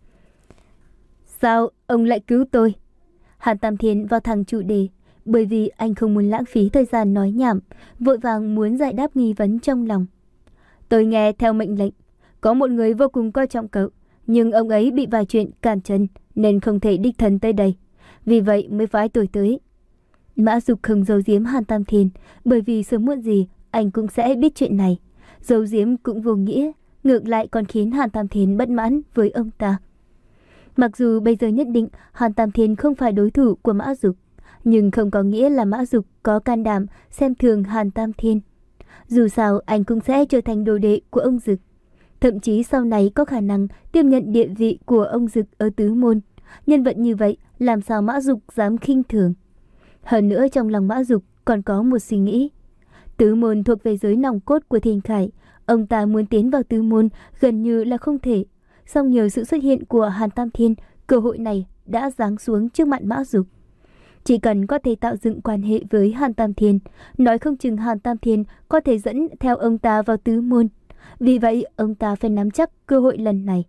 Sao ông lại cứu tôi? Hàn Tam Thiên vào thẳng chủ đề, bởi vì anh không muốn lãng phí thời gian nói nhảm, vội vàng muốn giải đáp nghi vấn trong lòng. Tôi nghe theo mệnh lệnh, có một người vô cùng coi trọng cậu, nhưng ông ấy bị vài chuyện cản chân nên không thể đích thân tới đây, vì vậy mới phái tôi tới. Mã Dục không giấu giếm Hàn Tam Thiên, bởi vì sớm muộn gì anh cũng sẽ biết chuyện này. Giấu giếm cũng vô nghĩa, ngược lại còn khiến Hàn Tam Thiên bất mãn với ông ta. Mặc dù bây giờ nhất định Hàn Tam Thiên không phải đối thủ của Mã Dục, nhưng không có nghĩa là Mã Dục có can đảm xem thường Hàn Tam Thiên. Dù sao anh cũng sẽ trở thành đồ đệ của ông Dực, thậm chí sau này có khả năng tiếp nhận địa vị của ông Dực ở tứ môn. Nhân vật như vậy làm sao Mã Dục dám khinh thường? Hơn nữa trong lòng Mã Dục còn có một suy nghĩ. Tứ môn thuộc về giới nòng cốt của Thiên Khải, ông ta muốn tiến vào tứ môn gần như là không thể. Song nhờ sự xuất hiện của Hàn Tam Thiên, cơ hội này đã giáng xuống trước mặt Mã Dục. Chỉ cần có thể tạo dựng quan hệ với Hàn Tam Thiên, nói không chừng Hàn Tam Thiên có thể dẫn theo ông ta vào tứ môn. Vì vậy ông ta phải nắm chắc cơ hội lần này.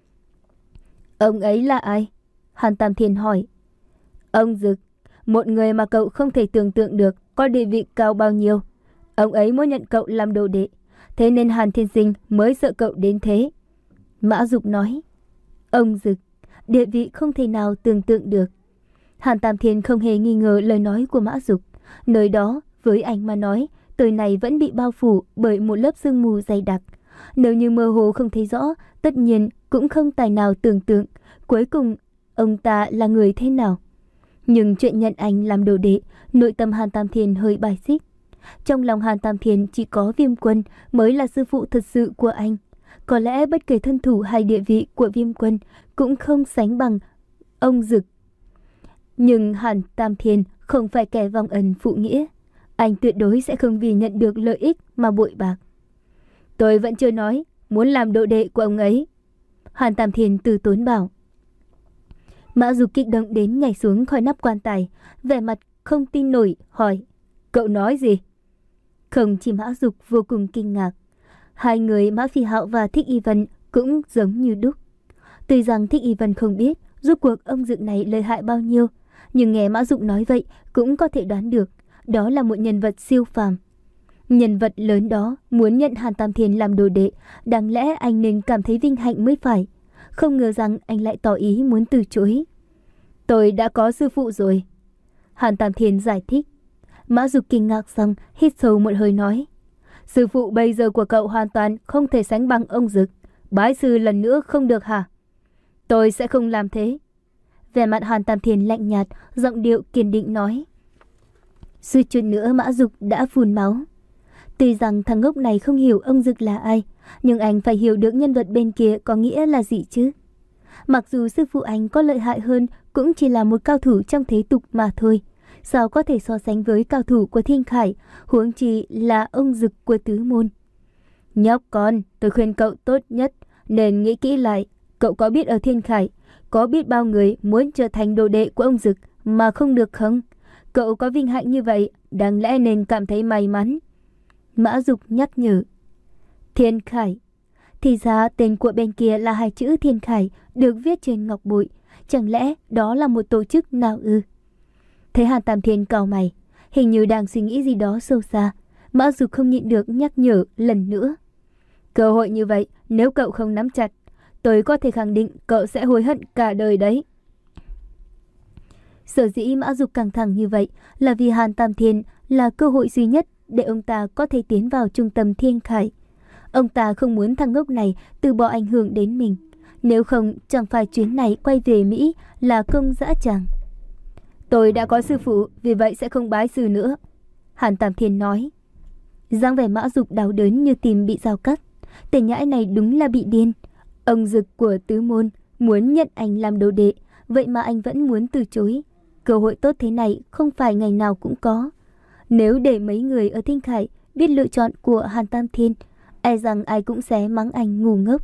Ông ấy là ai? Hàn Tam Thiên hỏi. Ông Dực, một người mà cậu không thể tưởng tượng được có địa vị cao bao nhiêu. Ông ấy muốn nhận cậu làm đồ đệ, thế nên Hàn Thiên Sinh mới sợ cậu đến thế. Mã Dục nói. Ông Dực, địa vị không thể nào tưởng tượng được. Hàn Tam Thiên không hề nghi ngờ lời nói của Mã Dục. Nơi đó, với anh mà nói, đời này vẫn bị bao phủ bởi một lớp sương mù dày đặc. Nếu như mơ hồ không thấy rõ, tất nhiên cũng không tài nào tưởng tượng cuối cùng ông ta là người thế nào. Nhưng chuyện nhận anh làm đồ đệ, nội tâm Hàn Tam Thiên hơi bài xích. Trong lòng Hàn Tam Thiên chỉ có Viêm Quân mới là sư phụ thật sự của anh. Có lẽ bất kể thân thủ hay địa vị của Viêm Quân cũng không sánh bằng ông Dực. Nhưng Hàn Tam Thiên không phải kẻ vong ân phụ nghĩa. Anh tuyệt đối sẽ không vì nhận được lợi ích mà bội bạc. Tôi vẫn chưa nói muốn làm đồ đệ của ông ấy. Hàn Tam Thiên từ tốn bảo. Mã Dục kích động đến nhảy xuống khỏi nắp quan tài, vẻ mặt không tin nổi hỏi. Cậu nói gì? Không chỉ Mã Dục vô cùng kinh ngạc, hai người Mã Phi Hạo và Thích Y Vân cũng giống như đúc. Tuy rằng Thích Y Vân không biết rốt cuộc ông Dực này lợi hại bao nhiêu, nhưng nghe Mã Dục nói vậy cũng có thể đoán được đó là một nhân vật siêu phàm. Nhân vật lớn đó muốn nhận Hàn Tam Thiên làm đồ đệ, đáng lẽ anh nên cảm thấy vinh hạnh mới phải. Không ngờ rằng anh lại tỏ ý muốn từ chối. Tôi đã có sư phụ rồi, Hàn Tam Thiên giải thích. Mã Dục kinh ngạc xong hít sâu một hơi nói. Sư phụ bây giờ của cậu hoàn toàn không thể sánh bằng ông Dực. Bái sư lần nữa không được hả? Tôi sẽ không làm thế. Vẻ mặt Hàn Tam Thiên lạnh nhạt, giọng điệu kiên định nói. Suýt chút nữa Mã Dục đã phun máu. Tuy rằng thằng ngốc này không hiểu ông Dực là ai, nhưng anh phải hiểu được nhân vật bên kia có nghĩa là gì chứ. Mặc dù sư phụ anh có lợi hại hơn, cũng chỉ là một cao thủ trong thế tục mà thôi. Sao có thể so sánh với cao thủ của Thiên Khải, huống chi là ông Dực của tứ môn. Nhóc con, tôi khuyên cậu tốt nhất nên nghĩ kỹ lại. Cậu có biết ở Thiên Khải có biết bao người muốn trở thành đồ đệ của ông Dực mà không được không? Cậu có vinh hạnh như vậy, đáng lẽ nên cảm thấy may mắn. Mã Dục nhắc nhở. Thiên Khải. Thì ra tên của bên kia là hai chữ Thiên Khải được viết trên ngọc bội. Chẳng lẽ đó là một tổ chức nào ư? Thấy Hàn Tam Thiên cau mày, Hình như đang suy nghĩ gì đó sâu xa, Mã Dục không nhịn được nhắc nhở lần nữa. Cơ hội như vậy, nếu cậu không nắm chặt, tôi có thể khẳng định cậu sẽ hối hận cả đời đấy. Sở dĩ Mã Dục căng thẳng như vậy là vì Hàn Tam Thiên là cơ hội duy nhất để ông ta có thể tiến vào trung tâm Thiên Khải. Ông ta không muốn thằng ngốc này từ bỏ ảnh hưởng đến mình. Nếu không, chẳng phải chuyến này quay về Mỹ là công dã tràng. Tôi đã có sư phụ, vì vậy sẽ không bái sư nữa, Hàn Tam Thiên nói. Dáng vẻ Mã Dục đau đớn như tim bị dao cắt. Tên nhãi này đúng là bị điên. Ông Dực của tứ môn muốn nhận anh làm đồ đệ, vậy mà anh vẫn muốn từ chối. Cơ hội tốt thế này không phải ngày nào cũng có. Nếu để mấy người ở Thiên Khải biết lựa chọn của Hàn Tam Thiên, e rằng ai cũng sẽ mắng anh ngu ngốc.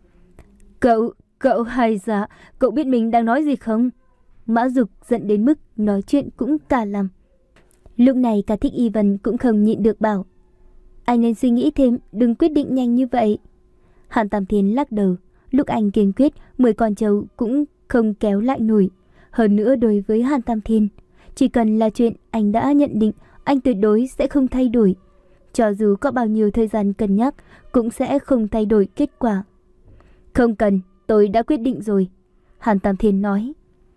Cậu, cậu hay dạ, cậu biết mình đang nói gì không? Mã Dục giận đến mức nói chuyện cũng cả lăm. Lúc này cả Thích Y Vân cũng không nhịn được bảo. Anh nên suy nghĩ thêm, đừng quyết định nhanh như vậy. Hàn Tam Thiên lắc đầu. Lúc anh kiên quyết, mười con trâu cũng không kéo lại nổi. Hơn nữa đối với Hàn Tam Thiên, chỉ cần là chuyện anh đã nhận định, anh tuyệt đối sẽ không thay đổi. Cho dù có bao nhiêu thời gian cân nhắc, cũng sẽ không thay đổi kết quả. Không cần, tôi đã quyết định rồi, Hàn Tam Thiên nói.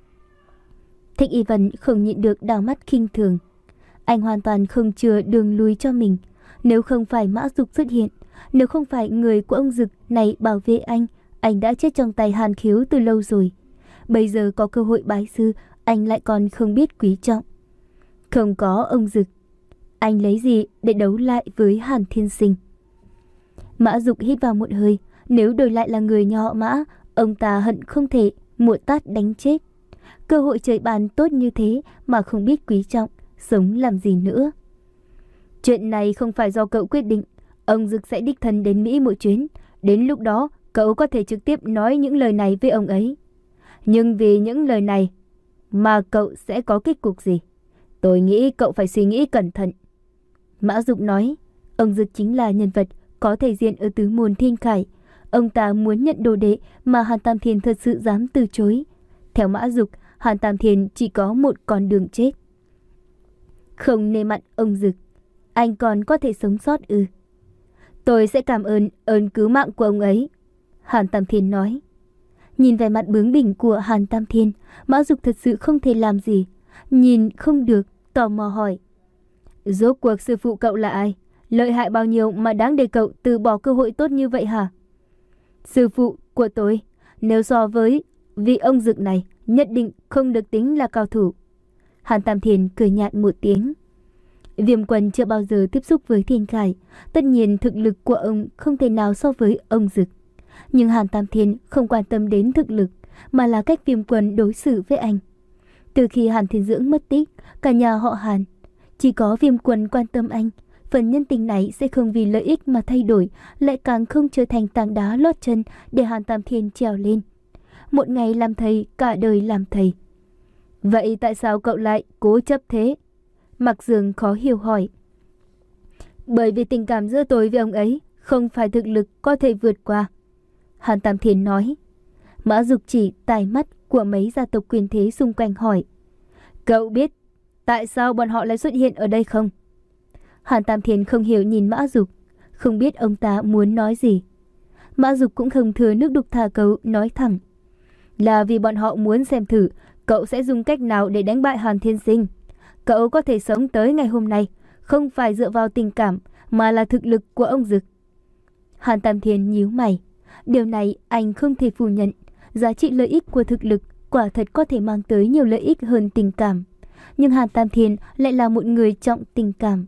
Thích Y Vân không nhịn được đảo mắt khinh thường. Anh hoàn toàn không chừa đường lui cho mình. Nếu không phải Mã Dục xuất hiện, nếu không phải người của ông Dực này bảo vệ anh, anh đã chết trong tay Hàn Khiếu từ lâu rồi. Bây giờ có cơ hội bái sư, anh lại còn không biết quý trọng. Không có ông Dực, anh lấy gì để đấu lại với Hàn Thiên Sinh? Mã Dục hít vào một hơi. Nếu đổi lại là người nhà họ Mã, ông ta hận không thể một tát đánh chết. Cơ hội trời ban tốt như thế mà không biết quý trọng, sống làm gì nữa? Chuyện này không phải do cậu quyết định. Ông Dực sẽ đích thân đến Mỹ một chuyến. Đến lúc đó cậu có thể trực tiếp nói những lời này với ông ấy. Nhưng vì những lời này mà cậu sẽ có kết cục gì? Tôi nghĩ cậu phải suy nghĩ cẩn thận. Mã Dục nói. Ông Dực chính là nhân vật có thể diện ở tứ môn Thiên Khải. Ông ta muốn nhận đồ đệ mà Hàn Tam Thiên thật sự dám từ chối. Theo Mã Dục, Hàn Tam Thiên chỉ có một con đường chết. Không nề mặt ông Dực, anh còn có thể sống sót ư? Tôi sẽ cảm ơn ơn cứu mạng của ông ấy, Hàn Tam Thiên nói. Nhìn vẻ mặt bướng bỉnh của Hàn Tam Thiên, Mã Dục thật sự không thể làm gì. Nhìn không được, tò mò hỏi. Rốt cuộc sư phụ cậu là ai? Lợi hại bao nhiêu mà đáng để cậu từ bỏ cơ hội tốt như vậy hả? Sư phụ của tôi, nếu so với vị ông Dực này, nhất định không được tính là cao thủ. Hàn Tam Thiên cười nhạt một tiếng. Viêm Quân chưa bao giờ tiếp xúc với Thiên Khải, tất nhiên thực lực của ông không thể nào so với ông Dực. Nhưng Hàn Tam Thiên không quan tâm đến thực lực, mà là cách Viêm Quân đối xử với anh. Từ khi Hàn Thiên Dưỡng mất tích, cả nhà họ Hàn chỉ có Viêm Quân quan tâm anh. Phần nhân tình này sẽ không vì lợi ích mà thay đổi, lại càng không trở thành tảng đá lót chân để Hàn Tam Thiên trèo lên. Một ngày làm thầy, cả đời làm thầy. Vậy tại sao cậu lại cố chấp thế? Mạc Dương khó hiểu hỏi. Bởi vì tình cảm giữa tôi với ông ấy không phải thực lực có thể vượt qua, Hàn Tam Thiên nói. Mã Dục chỉ tai mắt của mấy gia tộc quyền thế xung quanh hỏi. Cậu biết tại sao bọn họ lại xuất hiện ở đây không? Hàn Tam Thiên không hiểu nhìn Mã Dục, không biết ông ta muốn nói gì. Mã Dục cũng không thừa nước đục thả câu, nói thẳng. Là vì bọn họ muốn xem thử cậu sẽ dùng cách nào để đánh bại Hàn Thiên Sinh. Cậu có thể sống tới ngày hôm nay không phải dựa vào tình cảm mà là thực lực của ông Dực. Hàn Tam Thiên nhíu mày. Điều này anh không thể phủ nhận. Giá trị lợi ích của thực lực quả thật có thể mang tới nhiều lợi ích hơn tình cảm. Nhưng Hàn Tam Thiên lại là một người trọng tình cảm.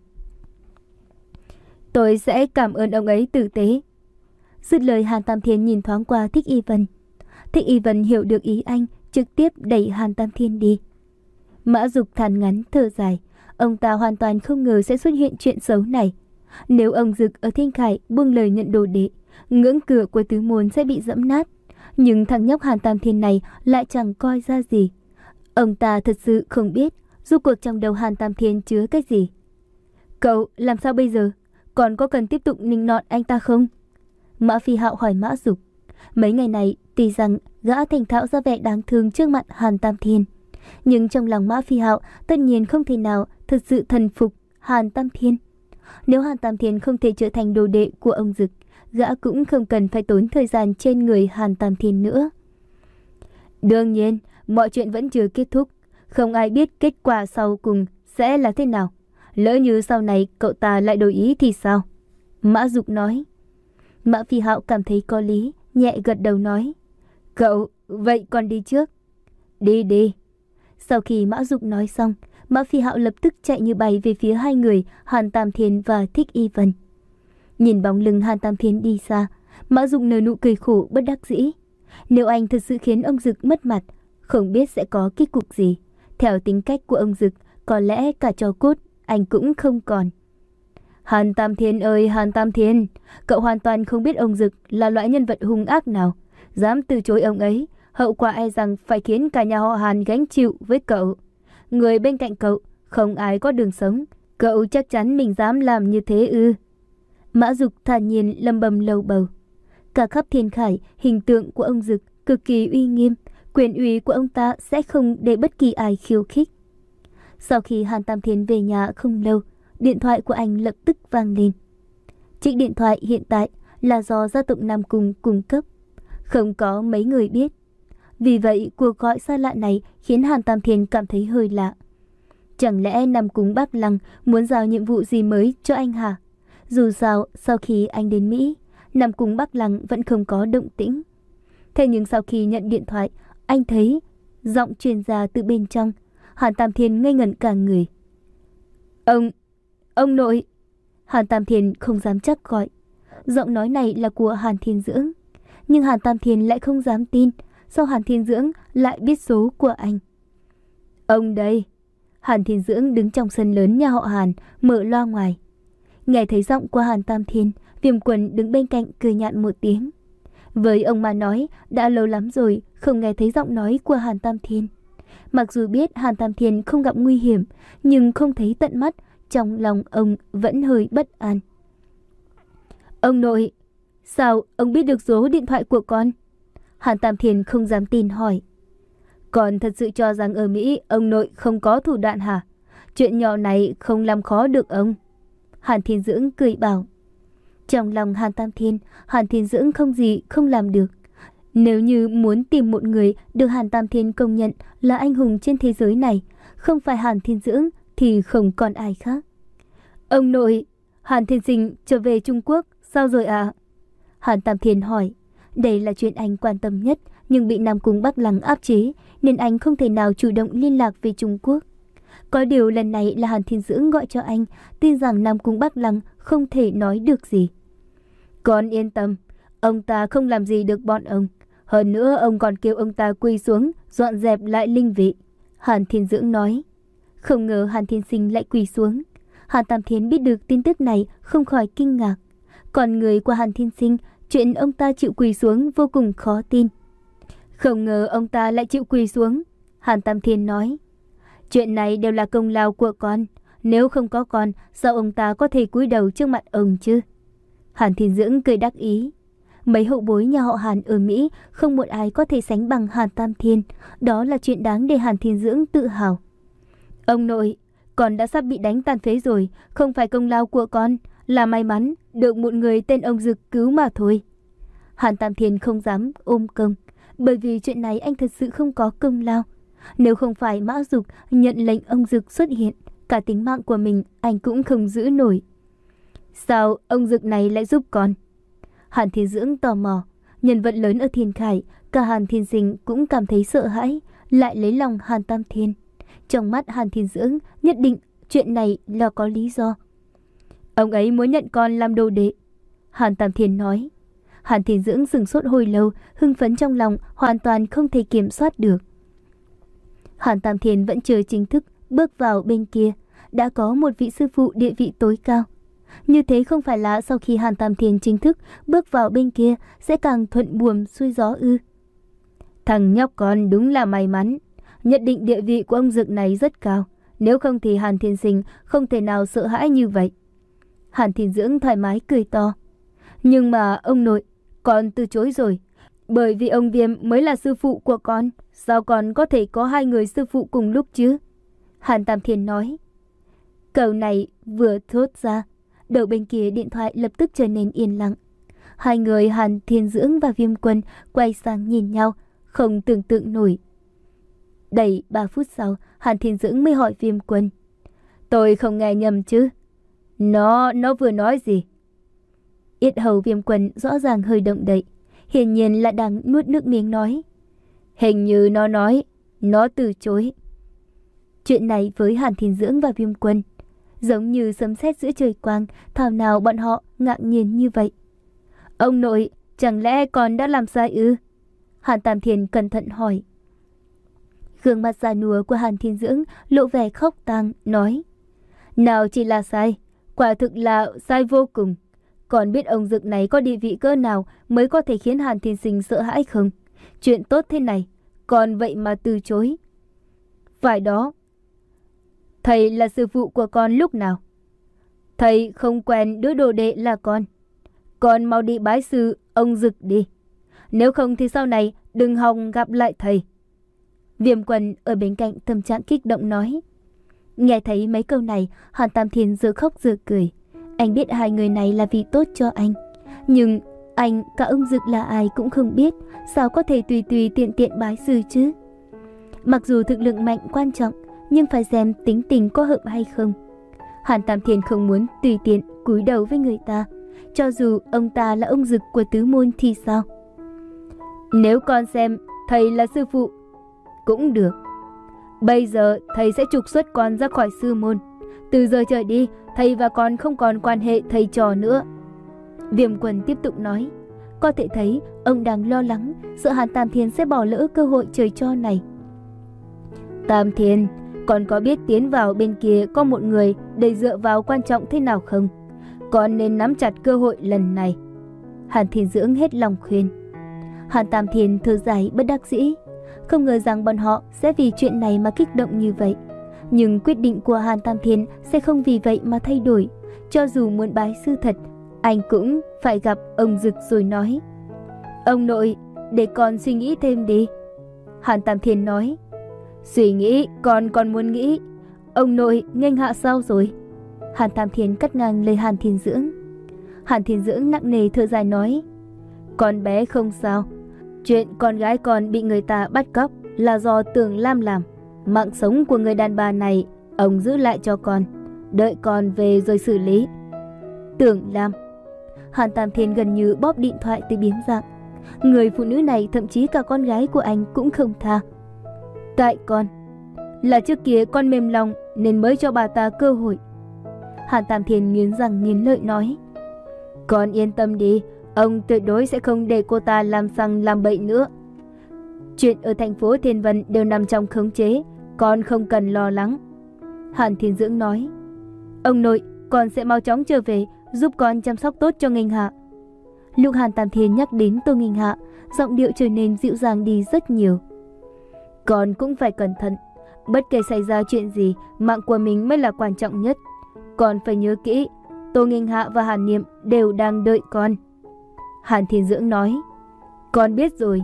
Tôi sẽ cảm ơn ông ấy tử tế. Dứt lời, Hàn Tam Thiên nhìn thoáng qua Thích Y Vân. Thích Y Vân hiểu được ý anh, trực tiếp đẩy Hàn Tam Thiên đi. Mã Dục than ngắn thở dài. Ông ta hoàn toàn không ngờ sẽ xuất hiện chuyện xấu này. Nếu ông Dực ở Thiên Khải buông lời nhận đồ đệ, ngưỡng cửa của tứ môn sẽ bị dẫm nát. Nhưng thằng nhóc Hàn Tam Thiên này lại chẳng coi ra gì. Ông ta thật sự không biết rốt cuộc trong đầu Hàn Tam Thiên chứa cái gì. Cậu làm sao bây giờ? Còn có cần tiếp tục nịnh nọt anh ta không? Mã Phi Hạo hỏi Mã Dục. Mấy ngày này tuy rằng gã thành thạo ra vẻ đáng thương trước mặt Hàn Tam Thiên, nhưng trong lòng Mã Phi Hạo tất nhiên không thể nào thật sự thần phục Hàn Tam Thiên. Nếu Hàn Tam Thiên không thể trở thành đồ đệ của ông Dực, gã cũng không cần phải tốn thời gian trên người Hàn Tam Thiên nữa. Đương nhiên, mọi chuyện vẫn chưa kết thúc. Không ai biết kết quả sau cùng sẽ là thế nào. Lỡ như sau này cậu ta lại đổi ý thì sao? Mã Dục nói. Mã Phi Hạo cảm thấy có lý, nhẹ gật đầu nói. Cậu, vậy con đi trước. Đi đi. Sau khi Mã Dục nói xong, Mã Phi Hạo lập tức chạy như bay về phía hai người Hàn Tam Thiên và Thích Y Vân. Nhìn bóng lưng Hàn Tam Thiên đi xa, Mã Dục nở nụ cười khổ bất đắc dĩ. Nếu anh thật sự khiến ông Dực mất mặt, không biết sẽ có kết cục gì. Theo tính cách của ông Dực, có lẽ cả tro cốt anh cũng không còn. Hàn Tam Thiên ơi Hàn Tam Thiên, cậu hoàn toàn không biết ông Dực là loại nhân vật hung ác nào. Dám từ chối ông ấy, hậu quả e rằng phải khiến cả nhà họ Hàn gánh chịu với cậu. Người bên cạnh cậu, không ai có đường sống. Cậu chắc chắn mình dám làm như thế ư? Mã Dục thản nhiên lầm bầm lầu bầu. Cả khắp thiên khải, hình tượng của ông Dực cực kỳ uy nghiêm, quyền uy của ông ta sẽ không để bất kỳ ai khiêu khích. Sau khi Hàn Tam Thiên về nhà không lâu, điện thoại của anh lập tức vang lên. Chiếc điện thoại hiện tại là do gia tộc Nam Cung cung cấp, không có mấy người biết. Vì vậy cuộc gọi xa lạ này khiến Hàn Tam Thiên cảm thấy hơi lạ. Chẳng lẽ Nam Cung Bắc Lăng muốn giao nhiệm vụ gì mới cho anh hả? Dù sao, sau khi anh đến Mỹ, Nam Cung Bắc Lăng vẫn không có động tĩnh. Thế nhưng sau khi nhận điện thoại, anh thấy giọng truyền ra từ bên trong. Hàn Tam Thiên ngây ngẩn cả người. Ông, ông nội. Hàn Tam Thiên không dám chắc gọi. Giọng nói này là của Hàn Thiên Dưỡng. Nhưng Hàn Tam Thiên lại không dám tin. Sao Hàn Thiên Dưỡng lại biết số của anh? Ông đây. Hàn Thiên Dưỡng đứng trong sân lớn nhà họ Hàn, mở loa ngoài. Nghe thấy giọng của Hàn Tam Thiên, Viêm Quần đứng bên cạnh cười nhạt một tiếng. Với ông mà nói, đã lâu lắm rồi không nghe thấy giọng nói của Hàn Tam Thiên. Mặc dù biết Hàn Tam Thiên không gặp nguy hiểm, nhưng không thấy tận mắt, trong lòng ông vẫn hơi bất an. Ông nội, sao ông biết được số điện thoại của con? Hàn Tam Thiên không dám tin hỏi. Con thật sự cho rằng ở Mỹ ông nội không có thủ đoạn hả? Chuyện nhỏ này không làm khó được ông. Hàn Thiên Dưỡng cười bảo. Trong lòng Hàn Tam Thiên, Hàn Thiên Dưỡng không gì không làm được. Nếu như muốn tìm một người được Hàn Tam Thiên công nhận là anh hùng trên thế giới này, không phải Hàn Thiên Dưỡng thì không còn ai khác. Ông nội, Hàn Thiên Sinh trở về Trung Quốc, sao rồi ạ? À? Hàn Tam Thiên hỏi. Đây là chuyện anh quan tâm nhất, nhưng bị Nam Cung Bắc Lăng áp chế, nên anh không thể nào chủ động liên lạc về Trung Quốc. Có điều lần này là Hàn Thiên Dưỡng gọi cho anh, tin rằng Nam Cung Bắc Lăng không thể nói được gì. Con yên tâm, ông ta không làm gì được bọn ông. Hơn nữa ông còn kêu ông ta quỳ xuống, dọn dẹp lại linh vị. Hàn Thiên Dưỡng nói. Không ngờ Hàn Thiên Sinh lại quỳ xuống. Hàn Tam Thiên biết được tin tức này không khỏi kinh ngạc. Còn người của Hàn Thiên Sinh, chuyện ông ta chịu quỳ xuống vô cùng khó tin. Không ngờ ông ta lại chịu quỳ xuống. Hàn Tam Thiên nói. Chuyện này đều là công lao của con. Nếu không có con, sao ông ta có thể cúi đầu trước mặt ông chứ? Hàn Thiên Dưỡng cười đắc ý. Mấy hậu bối nhà họ Hàn ở Mỹ không một ai có thể sánh bằng Hàn Tam Thiên. Đó là chuyện đáng để Hàn Thiên Dưỡng tự hào. Ông nội, con đã sắp bị đánh tàn phế rồi. Không phải công lao của con, là may mắn được một người tên ông Dực cứu mà thôi. Hàn Tam Thiên không dám ôm công, bởi vì chuyện này anh thật sự không có công lao. Nếu không phải Mã Dục nhận lệnh ông Dực xuất hiện, cả tính mạng của mình anh cũng không giữ nổi. Sao ông Dực này lại giúp con? Hàn Thiên Dưỡng tò mò. Nhân vật lớn ở Thiên Khải, cả Hàn Thiên Sinh cũng cảm thấy sợ hãi, lại lấy lòng Hàn Tam Thiên. Trong mắt Hàn Thiên Dưỡng nhất định chuyện này là có lý do. Ông ấy muốn nhận con làm đồ đệ. Hàn Tam Thiên nói. Hàn Thiên Dưỡng sửng sốt hồi lâu, hưng phấn trong lòng hoàn toàn không thể kiểm soát được. Hàn Tam Thiên vẫn chưa chính thức bước vào bên kia, đã có một vị sư phụ địa vị tối cao. Như thế không phải là sau khi Hàn Tam Thiên chính thức bước vào bên kia sẽ càng thuận buồm xuôi gió ư? Thằng nhóc con đúng là may mắn. Nhất định địa vị của ông Dực này rất cao. Nếu không thì Hàn Thiên Sinh không thể nào sợ hãi như vậy. Hàn Thiên Dưỡng thoải mái cười to. Nhưng mà ông nội, con từ chối rồi. Bởi vì ông Viêm mới là sư phụ của con. Sao con có thể có hai người sư phụ cùng lúc chứ? Hàn Tam Thiên nói. Câu này vừa thốt ra, đầu bên kia điện thoại lập tức trở nên yên lặng. Hai người Hàn Thiên Dưỡng và Viêm Quân quay sang nhìn nhau, không tưởng tượng nổi. Đầy ba phút sau, Hàn Thiên Dưỡng mới hỏi Viêm Quân. Tôi không nghe nhầm chứ? Nó, nó vừa nói gì? Yết hầu Viêm Quân rõ ràng hơi động đậy, hiển nhiên là đang nuốt nước miếng nói. Hình như nó nói, nó từ chối. Chuyện này với Hàn Thiên Dưỡng và Viêm Quân giống như sấm sét giữa trời quang, thảo nào bọn họ ngạc nhiên như vậy. Ông nội, chẳng lẽ con đã làm sai ư? Hàn Tam Thiên cẩn thận hỏi. Gương mặt già nua của Hàn Thiên Dưỡng lộ vẻ khóc tang, nói. Nào chỉ là sai, quả thực là sai vô cùng. Còn biết ông Dực này có địa vị cỡ nào mới có thể khiến Hàn Thiên Sinh sợ hãi không? Chuyện tốt thế này, còn vậy mà từ chối. Phải đó. Thầy là sư phụ của con lúc nào? Thầy không quen đứa đồ đệ là con. Con mau đi bái sư ông Dực đi. Nếu không thì sau này đừng hòng gặp lại thầy. Viêm Quân ở bên cạnh tâm trạng kích động nói. Nghe thấy mấy câu này, Hàn Tam Thiên giờ khóc giờ cười. Anh biết hai người này là vì tốt cho anh. Nhưng anh cả ông Dực là ai cũng không biết, sao có thể tùy tùy tiện tiện bái sư chứ? Mặc dù thực lực mạnh quan trọng, nhưng phải xem tính tình có hợp hay không. Hàn Tam Thiên không muốn tùy tiện cúi đầu với người ta, cho dù ông ta là ông Dực của tứ môn thì sao? Nếu con xem thầy là sư phụ, cũng được. Bây giờ thầy sẽ trục xuất con ra khỏi sư môn. Từ giờ trở đi, thầy và con không còn quan hệ thầy trò nữa. Viêm Quân tiếp tục nói. Có thể thấy ông đang lo lắng, sợ Hàn Tam Thiên sẽ bỏ lỡ cơ hội trời cho này. Tam Thiên, con có biết tiến vào bên kia có một người để dựa vào quan trọng thế nào không? Con nên nắm chặt cơ hội lần này. Hàn Thiên Dưỡng hết lòng khuyên. Hàn Tam Thiên thở dài bất đắc dĩ. Không ngờ rằng bọn họ sẽ vì chuyện này mà kích động như vậy. Nhưng quyết định của Hàn Tam Thiên sẽ không vì vậy mà thay đổi. Cho dù muốn bái sư thật, anh cũng phải gặp ông Dực rồi nói. Ông nội, để con suy nghĩ thêm đi. Hàn Tam Thiên nói. Suy nghĩ, con còn muốn nghĩ. Ông nội, nghênh hạ sao rồi? Hàn Tam Thiên cắt ngang lời Hàn Thiên Dưỡng. Hàn Thiên Dưỡng nặng nề thở dài nói. Con bé không sao. Chuyện con gái con bị người ta bắt cóc là do Tưởng Lam làm. Mạng sống của người đàn bà này ông giữ lại cho con, đợi con về rồi xử lý. Tưởng Lam. Hàn Tam Thiên gần như bóp điện thoại tới biến dạng. Người phụ nữ này thậm chí cả con gái của anh cũng không tha. Tại con, là trước kia con mềm lòng nên mới cho bà ta cơ hội. Hàn Tam Thiên nghiến răng nghiến lợi nói. Con yên tâm đi, ông tuyệt đối sẽ không để cô ta làm sằng làm bậy nữa. Chuyện ở thành phố Thiên Vân đều nằm trong khống chế, con không cần lo lắng. Hàn Thiên Dưỡng nói. Ông nội, con sẽ mau chóng trở về, giúp con chăm sóc tốt cho Nghênh Hạ. Lúc Hàn Tam Thiên nhắc đến Tô Nghênh Hạ, giọng điệu trở nên dịu dàng đi rất nhiều. Con cũng phải cẩn thận, bất kể xảy ra chuyện gì, mạng của mình mới là quan trọng nhất. Con phải nhớ kỹ, Tô Nghênh Hạ và Hàn Niệm đều đang đợi con. Hàn Thiên Dưỡng nói. Con biết rồi.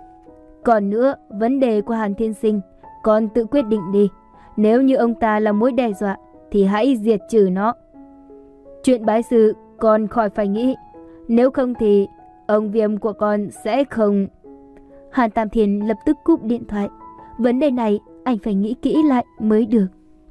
Còn nữa, vấn đề của Hàn Thiên Sinh, con tự quyết định đi. Nếu như ông ta là mối đe dọa, thì hãy diệt trừ nó. Chuyện bái sư, con khỏi phải nghĩ. Nếu không thì, ông Viêm của con sẽ không... Hàn Tam Thiên lập tức cúp điện thoại. Vấn đề này, anh phải nghĩ kỹ lại mới được.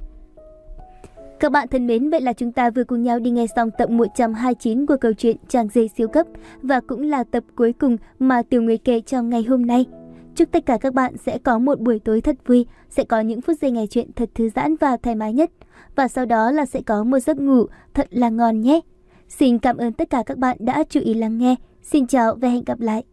Các bạn thân mến, vậy là chúng ta vừa cùng nhau đi nghe xong tập một trăm hai mươi chín của câu chuyện Chàng Rể Siêu Cấp, và cũng là tập cuối cùng mà Tiểu Nguyệt kể trong ngày hôm nay. Chúc tất cả các bạn sẽ có một buổi tối thật vui, sẽ có những phút giây nghe chuyện thật thư giãn và thoải mái nhất, và sau đó là sẽ có một giấc ngủ thật là ngon nhé. Xin cảm ơn tất cả các bạn đã chú ý lắng nghe. Xin chào và hẹn gặp lại.